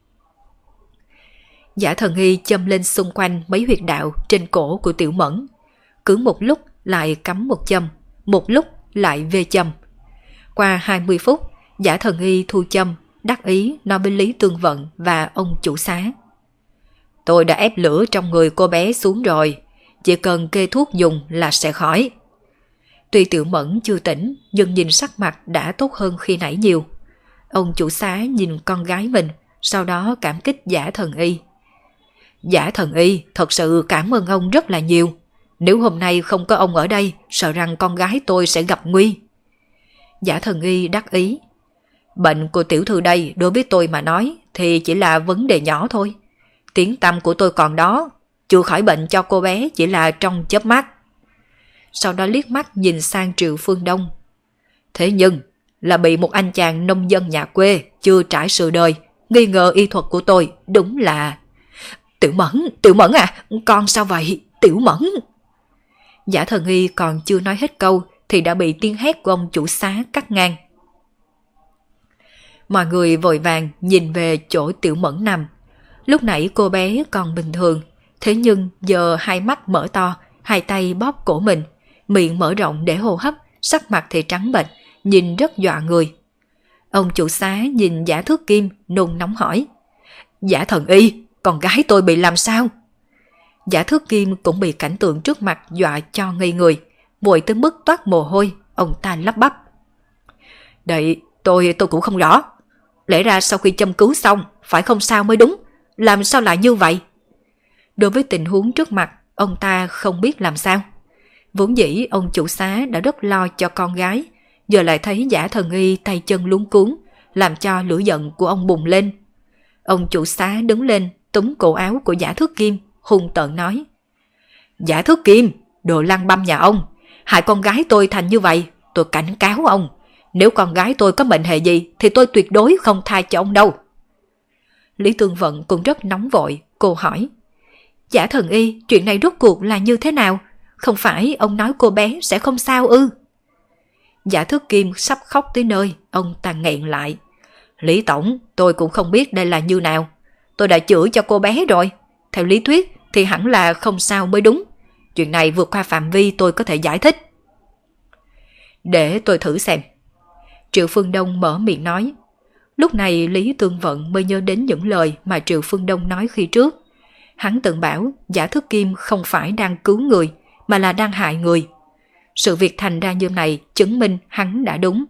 Giả Thần Y châm lên xung quanh mấy huyệt đạo trên cổ của Tiểu Mẫn. Cứ một lúc lại cắm một châm, một lúc lại vê châm. Qua 20 phút, Giả Thần Y thu châm, đắc ý nói với Lý Tương Vận và ông chủ xá. Tôi đã ép lửa trong người cô bé xuống rồi, chỉ cần kê thuốc dùng là sẽ khỏi. Tuy Tiểu Mẫn chưa tỉnh, nhưng nhìn sắc mặt đã tốt hơn khi nãy nhiều. Ông chủ xá nhìn con gái mình, sau đó cảm kích Giả Thần Y. Giả Thần Y, thật sự cảm ơn ông rất là nhiều. Nếu hôm nay không có ông ở đây, sợ rằng con gái tôi sẽ gặp nguy. Giả Thần Y đắc ý. Bệnh của tiểu thư đây đối với tôi mà nói thì chỉ là vấn đề nhỏ thôi. Tiếng tăm của tôi còn đó, chữa khỏi bệnh cho cô bé chỉ là trong chớp mắt. Sau đó liếc mắt nhìn sang Triệu Phương Đông. Thế nhưng là bị một anh chàng nông dân nhà quê chưa trải sự đời nghi ngờ y thuật của tôi, đúng là... Tiểu Mẫn à, con sao vậy, Tiểu Mẫn? Giả Thần Y còn chưa nói hết câu thì đã bị tiếng hét của ông chủ xá cắt ngang. Mọi người vội vàng nhìn về chỗ Tiểu Mẫn nằm. Lúc nãy cô bé còn bình thường, thế nhưng giờ hai mắt mở to, hai tay bóp cổ mình, miệng mở rộng để hô hấp, sắc mặt thì trắng bệch, nhìn rất dọa người. Ông chủ xá nhìn Giả Thước Kim nôn nóng hỏi. Giả Thần Y, con gái tôi bị làm sao? Giả Thước Kim cũng bị cảnh tượng trước mặt dọa cho ngây người, vội tới mức toát mồ hôi, ông ta lắp bắp. Đấy, tôi cũng không rõ. Lẽ ra sau khi châm cứu xong, phải không sao mới đúng, làm sao lại như vậy? Đối với tình huống trước mặt, ông ta không biết làm sao. Vốn dĩ ông chủ xá đã rất lo cho con gái, giờ lại thấy Giả Thần Y tay chân luống cuống, làm cho lửa giận của ông bùng lên. Ông chủ xá đứng lên, túm cổ áo của Giả Thước Kim, hung tợn nói: Giả Thước Kim, đồ lăng băm nhà ông, hại con gái tôi thành như vậy, tôi cảnh cáo ông. Nếu con gái tôi có mệnh hệ gì thì tôi tuyệt đối không tha cho ông đâu. Lý Tương Vận cũng rất nóng vội, cô hỏi: Giả Thần Y, chuyện này rốt cuộc là như thế nào? Không phải ông nói cô bé sẽ không sao ư? Giả Thước Kim sắp khóc tới nơi, ông ta nghẹn lại: Lý Tổng, tôi cũng không biết đây là như nào. Tôi đã chữa cho cô bé rồi. Theo lý thuyết thì hẳn là không sao mới đúng. Chuyện này vượt qua phạm vi tôi có thể giải thích. Để tôi thử xem. Triệu Phương Đông mở miệng nói. Lúc này Lý Tương Vận mới nhớ đến những lời mà Triệu Phương Đông nói khi trước. Hắn từng bảo Giả Thước Kim không phải đang cứu người, mà là đang hại người. Sự việc thành ra như này chứng minh hắn đã đúng.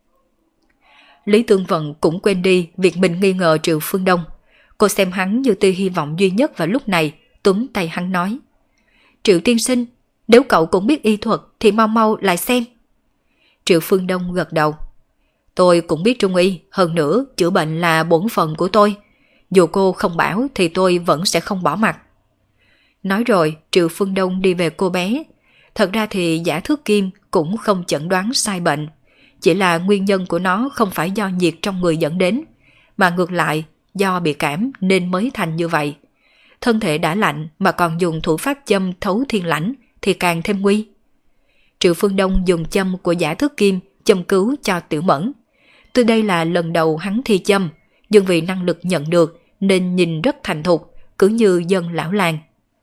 Lý Tương Vận cũng quên đi việc mình nghi ngờ Triệu Phương Đông. Cô xem hắn như tia hy vọng duy nhất vào lúc này, túm tay hắn nói: Triệu tiên sinh, nếu cậu cũng biết y thuật thì mau mau lại xem. Triệu Phương Đông gật đầu. Tôi cũng biết trung y, hơn nữa chữa bệnh là bổn phận của tôi. Dù cô không bảo thì tôi vẫn sẽ không bỏ mặt. Nói rồi Triệu Phương Đông đi về cô bé. Thật ra thì Giả Thước Kim cũng không chẩn đoán sai bệnh. Chỉ là nguyên nhân của nó không phải do nhiệt trong người dẫn đến, mà ngược lại do bị cảm nên mới thành như vậy. Thân thể đã lạnh mà còn dùng thủ pháp châm thấu thiên lãnh thì càng thêm nguy. Triệu Phương Đông dùng châm của Giả Thước Kim châm cứu cho Tiểu Mẫn. Từ đây là lần đầu hắn thi châm, nhưng vì năng lực nhận được nên nhìn rất thành thục, cứ như dân lão làng.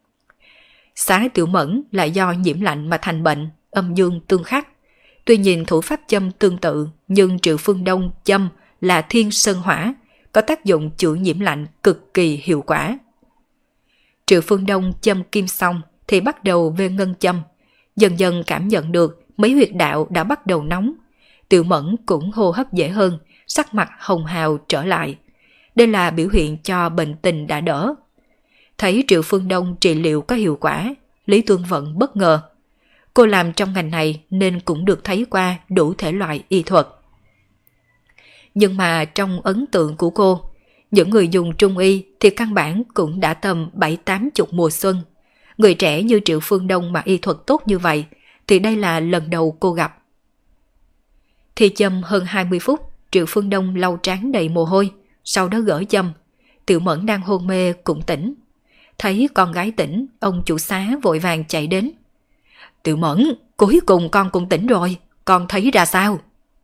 Xá Tiểu Mẫn lại do nhiễm lạnh mà thành bệnh, âm dương tương khắc. Tuy nhìn thủ pháp châm tương tự, nhưng Triệu Phương Đông châm là thiên sơn hỏa, có tác dụng chữa nhiễm lạnh cực kỳ hiệu quả. Triệu Phương Đông châm kim xong thì bắt đầu về ngân châm. Dần dần cảm nhận được mấy huyệt đạo đã bắt đầu nóng. Tiểu Mẫn cũng hô hấp dễ hơn, sắc mặt hồng hào trở lại. Đây là biểu hiện cho bệnh tình đã đỡ. Thấy Triệu Phương Đông trị liệu có hiệu quả, Lý Tương Vận bất ngờ. Cô làm trong ngành này nên cũng được thấy qua đủ thể loại y thuật. Nhưng mà trong ấn tượng của cô, những người dùng trung y thì căn bản cũng đã tầm 7-80 mùa xuân. Người trẻ như Triệu Phương Đông mà y thuật tốt như vậy thì đây là lần đầu cô gặp. Thì châm hơn 20 phút, Triệu Phương Đông lau trán đầy mồ hôi, sau đó gỡ châm. Tiểu Mẫn đang hôn mê cũng tỉnh. Thấy con gái tỉnh, ông chủ xá vội vàng chạy đến. Tiểu Mẫn, cuối cùng con cũng tỉnh rồi, con thấy ra sao?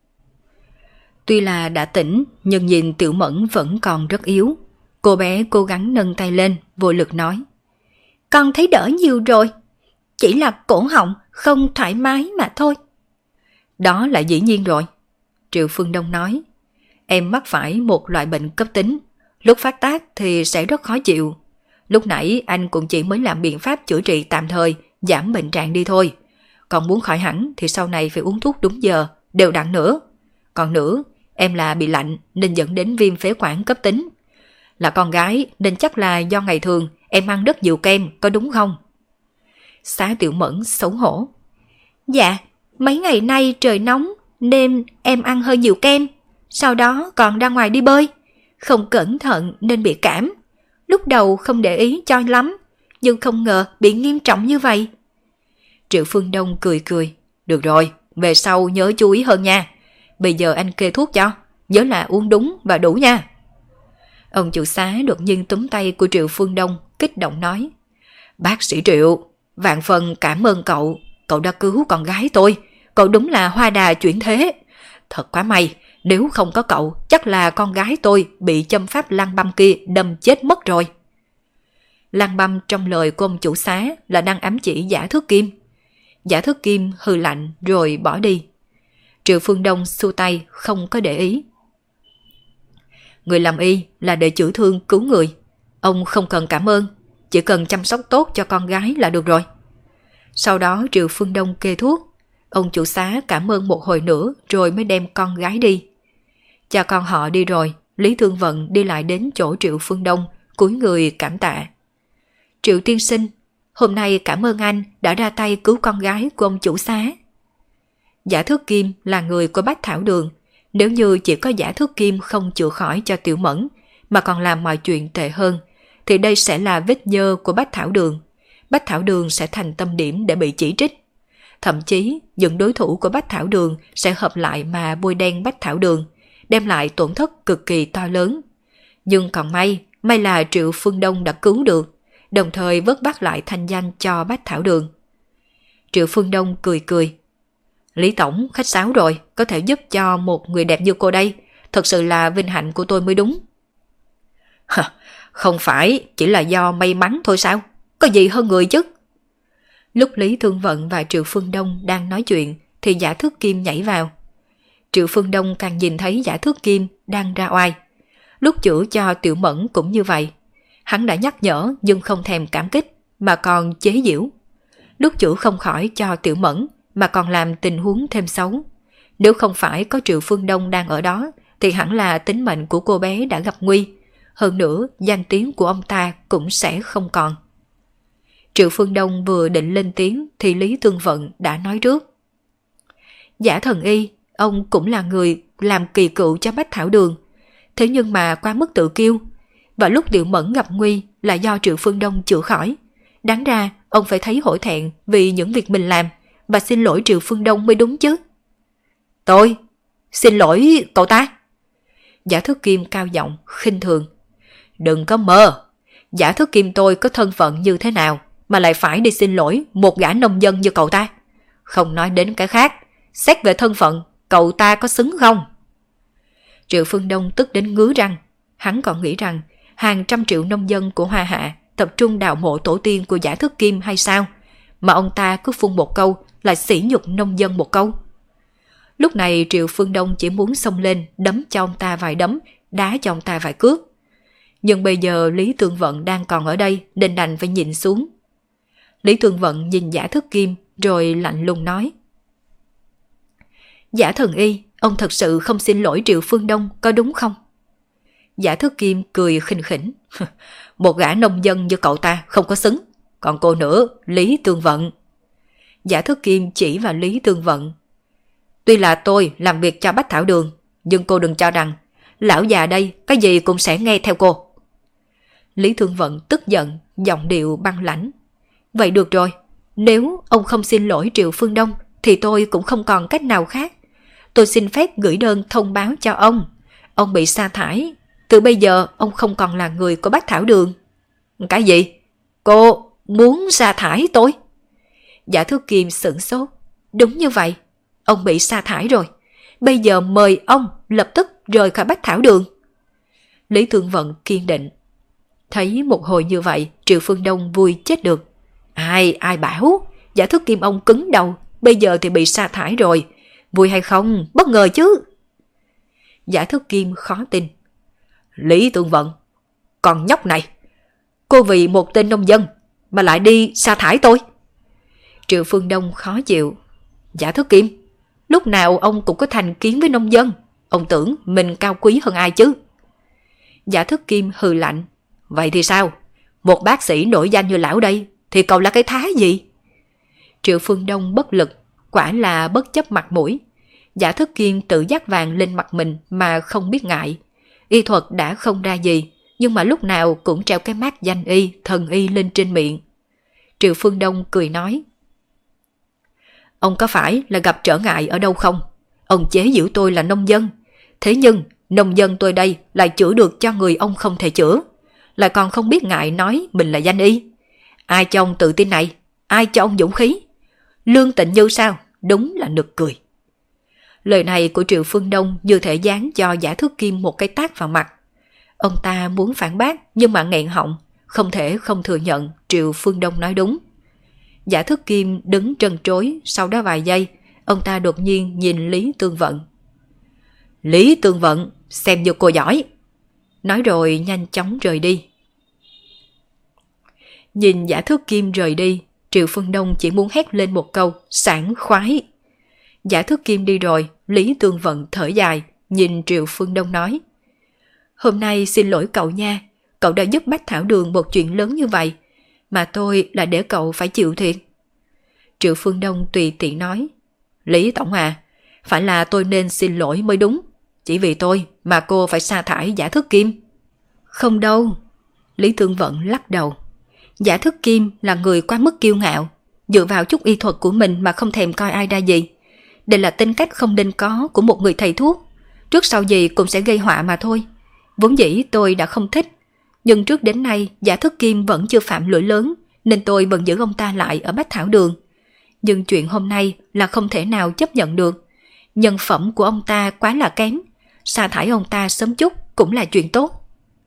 Tuy là đã tỉnh, nhưng nhìn Tiểu Mẫn vẫn còn rất yếu. Cô bé cố gắng nâng tay lên, vô lực nói. Con thấy đỡ nhiều rồi, chỉ là cổ họng không thoải mái mà thôi. Đó là dĩ nhiên rồi, Triệu Phương Đông nói. Em mắc phải một loại bệnh cấp tính, lúc phát tác thì sẽ rất khó chịu. Lúc nãy anh cũng chỉ mới làm biện pháp chữa trị tạm thời, giảm bệnh trạng đi thôi. Còn muốn khỏi hẳn thì sau này phải uống thuốc đúng giờ, đều đặn nữa. Còn nữa, em là bị lạnh nên dẫn đến viêm phế quản cấp tính. Là con gái nên chắc là do ngày thường em ăn rất nhiều kem, có đúng không? Xá Tiểu Mẫn xấu hổ. Dạ, mấy ngày nay trời nóng nên em ăn hơi nhiều kem. Sau đó còn ra ngoài đi bơi. Không cẩn thận nên bị cảm. Lúc đầu không để ý cho lắm, nhưng không ngờ bị nghiêm trọng như vậy. Triệu Phương Đông cười cười. Được rồi, về sau nhớ chú ý hơn nha. Bây giờ anh kê thuốc cho, nhớ là uống đúng và đủ nha. Ông chủ xá đột nhiên túm tay của Triệu Phương Đông, kích động nói. Bác sĩ Triệu, vạn phần cảm ơn cậu. Cậu đã cứu con gái tôi. Cậu đúng là hoa đà chuyển thế. Thật quá may, nếu không có cậu, chắc là con gái tôi bị châm pháp lăng băm kia đâm chết mất rồi. Lăng băm trong lời của ông chủ xá là đang ám chỉ Giả Thước Kim. Giả Thước Kim hừ lạnh rồi bỏ đi. Triệu Phương Đông xua tay không có để ý. Người làm y là để chữa thương cứu người. Ông không cần cảm ơn, chỉ cần chăm sóc tốt cho con gái là được rồi. Sau đó Triệu Phương Đông kê thuốc. Ông chủ xá cảm ơn một hồi nữa rồi mới đem con gái đi. Cha con họ đi rồi, Lý Thương Vận đi lại đến chỗ Triệu Phương Đông, cúi người cảm tạ. Triệu tiên sinh, Hôm nay cảm ơn anh đã ra tay cứu con gái của ông chủ xá. Giả Thước Kim là người của Bách Thảo Đường. Nếu như chỉ có Giả Thước Kim không chữa khỏi cho Tiểu Mẫn mà còn làm mọi chuyện tệ hơn, thì đây sẽ là vết nhơ của Bách Thảo Đường. Bách Thảo Đường sẽ thành tâm điểm để bị chỉ trích. Thậm chí những đối thủ của Bách Thảo Đường sẽ hợp lại mà bôi đen Bách Thảo Đường, đem lại tổn thất cực kỳ to lớn. Nhưng còn may là Triệu Phương Đông đã cứu được, đồng thời vớt vát lại thanh danh cho Bách Thảo Đường. Triệu Phương Đông cười cười. Lý Tổng khách sáo rồi, có thể giúp cho một người đẹp như cô đây, thật sự là vinh hạnh của tôi mới đúng. Không phải chỉ là do may mắn thôi sao, có gì hơn người chứ. Lúc Lý Thương Vận và Triệu Phương Đông đang nói chuyện thì Giả Thước Kim nhảy vào. Triệu Phương Đông càng nhìn thấy Giả Thước Kim đang ra oai. Lúc chữa cho Tiểu Mẫn cũng như vậy. Hắn đã nhắc nhở nhưng không thèm cảm kích mà còn chế giễu. Lúc chữa không khỏi cho Tiểu Mẫn mà còn làm tình huống thêm xấu. Nếu không phải có Triệu Phương Đông đang ở đó thì hẳn là tính mệnh của cô bé đã gặp nguy. Hơn nữa danh tiếng của ông ta cũng sẽ không còn. Triệu Phương Đông vừa định lên tiếng thì Lý Tương Vận đã nói trước. Giả Thần Y, ông cũng là người làm kỳ cựu cho Bách Thảo Đường. Thế nhưng mà quá mức tự kiêu. Và lúc Tiểu Mẫn gặp nguy là do Triệu Phương Đông chữa khỏi. Đáng ra ông phải thấy hổ thẹn vì những việc mình làm và xin lỗi Triệu Phương Đông mới đúng chứ. Tôi xin lỗi cậu ta. Giả Thước Kim cao giọng khinh thường. Đừng có mơ. Giả Thước Kim tôi có thân phận như thế nào mà lại phải đi xin lỗi một gã nông dân như cậu ta. Không nói đến cái khác, xét về thân phận cậu ta có xứng không? Triệu Phương Đông tức đến ngứa răng. Hắn còn nghĩ rằng hàng trăm triệu nông dân của Hoa Hạ tập trung đào mộ tổ tiên của Giả Thước Kim hay sao, mà ông ta cứ phun một câu lại sỉ nhục nông dân một câu. Lúc này Triệu Phương Đông chỉ muốn xông lên đấm cho ông ta vài đấm, đá cho ông ta vài cước. Nhưng bây giờ Lý Tương Vận đang còn ở đây nên đành phải nhìn xuống. Lý Tương Vận nhìn Giả Thước Kim rồi lạnh lùng nói. Giả Thần Y, ông thật sự không xin lỗi Triệu Phương Đông có đúng không? Giả Thước Kim cười khinh khỉnh. Một gã nông dân như cậu ta không có xứng. Còn cô nữa, Lý Tương Vận. Giả Thước Kim chỉ vào Lý Tương Vận. Tuy là tôi làm việc cho Bách Thảo Đường, nhưng cô đừng cho rằng lão già đây cái gì cũng sẽ nghe theo cô. Lý Thương Vận tức giận, giọng điệu băng lãnh. Vậy được rồi, nếu ông không xin lỗi Triệu Phương Đông thì tôi cũng không còn cách nào khác. Tôi xin phép gửi đơn thông báo cho ông. Ông bị sa thải. Từ bây giờ ông không còn là người của Bách Thảo Đường. Cái gì? Cô muốn sa thải tôi? Giả Thước Kim sửng sốt. Đúng như vậy. Ông bị sa thải rồi. Bây giờ mời ông lập tức rời khỏi Bách Thảo Đường. Lý Thương Vận kiên định. Thấy một hồi như vậy, Triệu Phương Đông vui chết được. Ai bảo? Giả Thước Kim ông cứng đầu. Bây giờ thì bị sa thải rồi. Vui hay không? Bất ngờ chứ. Giả Thước Kim khó tin. Lý Tương Vận, con nhóc này, cô vì một tên nông dân mà lại đi sa thải tôi. Triệu Phương Đông khó chịu. Giả Thước Kim, lúc nào ông cũng có thành kiến với nông dân. Ông tưởng mình cao quý hơn ai chứ? Giả Thước Kim hừ lạnh. Vậy thì sao? Một bác sĩ nổi danh như lão đây thì cậu là cái thá gì? Triệu Phương Đông bất lực, quả là bất chấp mặt mũi. Giả Thước Kim tự dắt vàng lên mặt mình mà không biết ngại. Y thuật đã không ra gì, nhưng mà lúc nào cũng treo cái mác danh y, thần y lên trên miệng. Triệu Phương Đông cười nói. Ông có phải là gặp trở ngại ở đâu không? Ông chế giễu tôi là nông dân. Thế nhưng nông dân tôi đây lại chữa được cho người ông không thể chữa. Lại còn không biết ngại nói mình là danh y. Ai cho ông tự tin này? Ai cho ông dũng khí? Lương Tịnh Như sao? Đúng là nực cười. Lời này của Triệu Phương Đông như thể giáng cho Giả Thước Kim một cái tát vào mặt. Ông ta muốn phản bác nhưng mà nghẹn họng, không thể không thừa nhận Triệu Phương Đông nói đúng. Giả Thước Kim đứng trân trối, sau đó vài giây, ông ta đột nhiên nhìn Lý Tương Vận. Lý Tương Vận, xem như cô giỏi. Nói rồi nhanh chóng rời đi. Nhìn Giả Thước Kim rời đi, Triệu Phương Đông chỉ muốn hét lên một câu sảng khoái. Giả Thước Kim đi rồi, Lý Tương Vận thở dài, nhìn Triệu Phương Đông nói. Hôm nay xin lỗi cậu nha, cậu đã giúp Bách Thảo Đường một chuyện lớn như vậy. mà tôi là để cậu phải chịu thiệt. Triệu Phương Đông tùy tiện nói. Lý Tổng à, phải là tôi nên xin lỗi mới đúng. Chỉ vì tôi mà cô phải sa thải Giả Thức Kim. Không đâu. Lý Thương Vận lắc đầu. Giả Thức Kim là người quá mức kiêu ngạo, dựa vào chút y thuật của mình mà không thèm coi ai ra gì. Đây là tính cách không nên có của một người thầy thuốc. Trước sau gì cũng sẽ gây họa mà thôi. Vốn dĩ tôi đã không thích, nhưng trước đến nay Giả Thức Kim vẫn chưa phạm lỗi lớn, nên tôi vẫn giữ ông ta lại ở Bách Thảo Đường. Nhưng chuyện hôm nay là không thể nào chấp nhận được. Nhân phẩm của ông ta quá là kém, sa thải ông ta sớm chút cũng là chuyện tốt.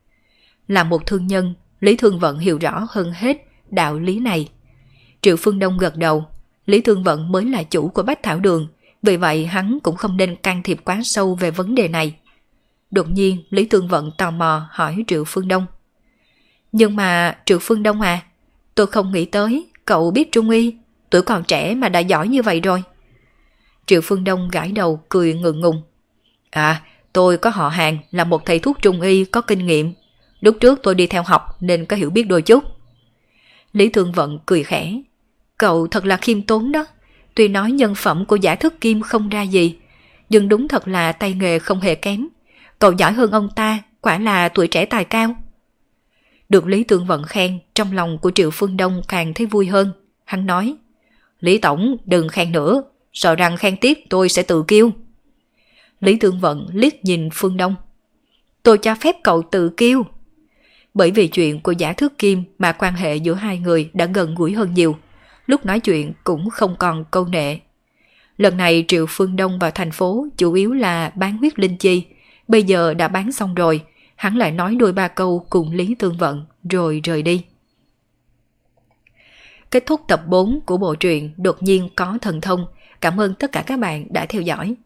Là một thương nhân, Lý Thương Vận hiểu rõ hơn hết đạo lý này. Triệu Phương Đông gật đầu. Lý Thương Vận mới là chủ của Bách Thảo Đường, vì vậy hắn cũng không nên can thiệp quá sâu về vấn đề này. Đột nhiên Lý Thương Vận tò mò hỏi Triệu Phương Đông. Nhưng mà Triệu Phương Đông à, tôi không nghĩ tới cậu biết trung y, tuổi còn trẻ mà đã giỏi như vậy rồi. Triệu Phương Đông gãi đầu cười ngượng ngùng. À, tôi có họ hàng là một thầy thuốc trung y có kinh nghiệm. Lúc trước tôi đi theo học nên có hiểu biết đôi chút. Lý Thương Vận cười khẽ. Cậu thật là khiêm tốn đó. Tuy nói nhân phẩm của Giả Thức Kim không ra gì, nhưng đúng thật là tay nghề không hề kém. Cậu giỏi hơn ông ta, quả là tuổi trẻ tài cao. Được Lý Thương Vận khen, trong lòng của Triệu Phương Đông càng thấy vui hơn. Hắn nói, Lý Tổng đừng khen nữa, sợ rằng khen tiếp tôi sẽ tự kiêu. Lý Thương Vận liếc nhìn Phương Đông. Tôi cho phép cậu tự kiêu. Bởi vì chuyện của Giả Thức Kim mà quan hệ giữa hai người đã gần gũi hơn nhiều. Lúc nói chuyện cũng không còn câu nệ. Lần này Triệu Phương Đông vào thành phố chủ yếu là bán huyết linh chi. Bây giờ đã bán xong rồi, hắn lại nói đôi ba câu cùng Lý Thương Vận rồi rời đi. Kết thúc tập 4 của bộ truyện Đột nhiên có thần thông. Cảm ơn tất cả các bạn đã theo dõi.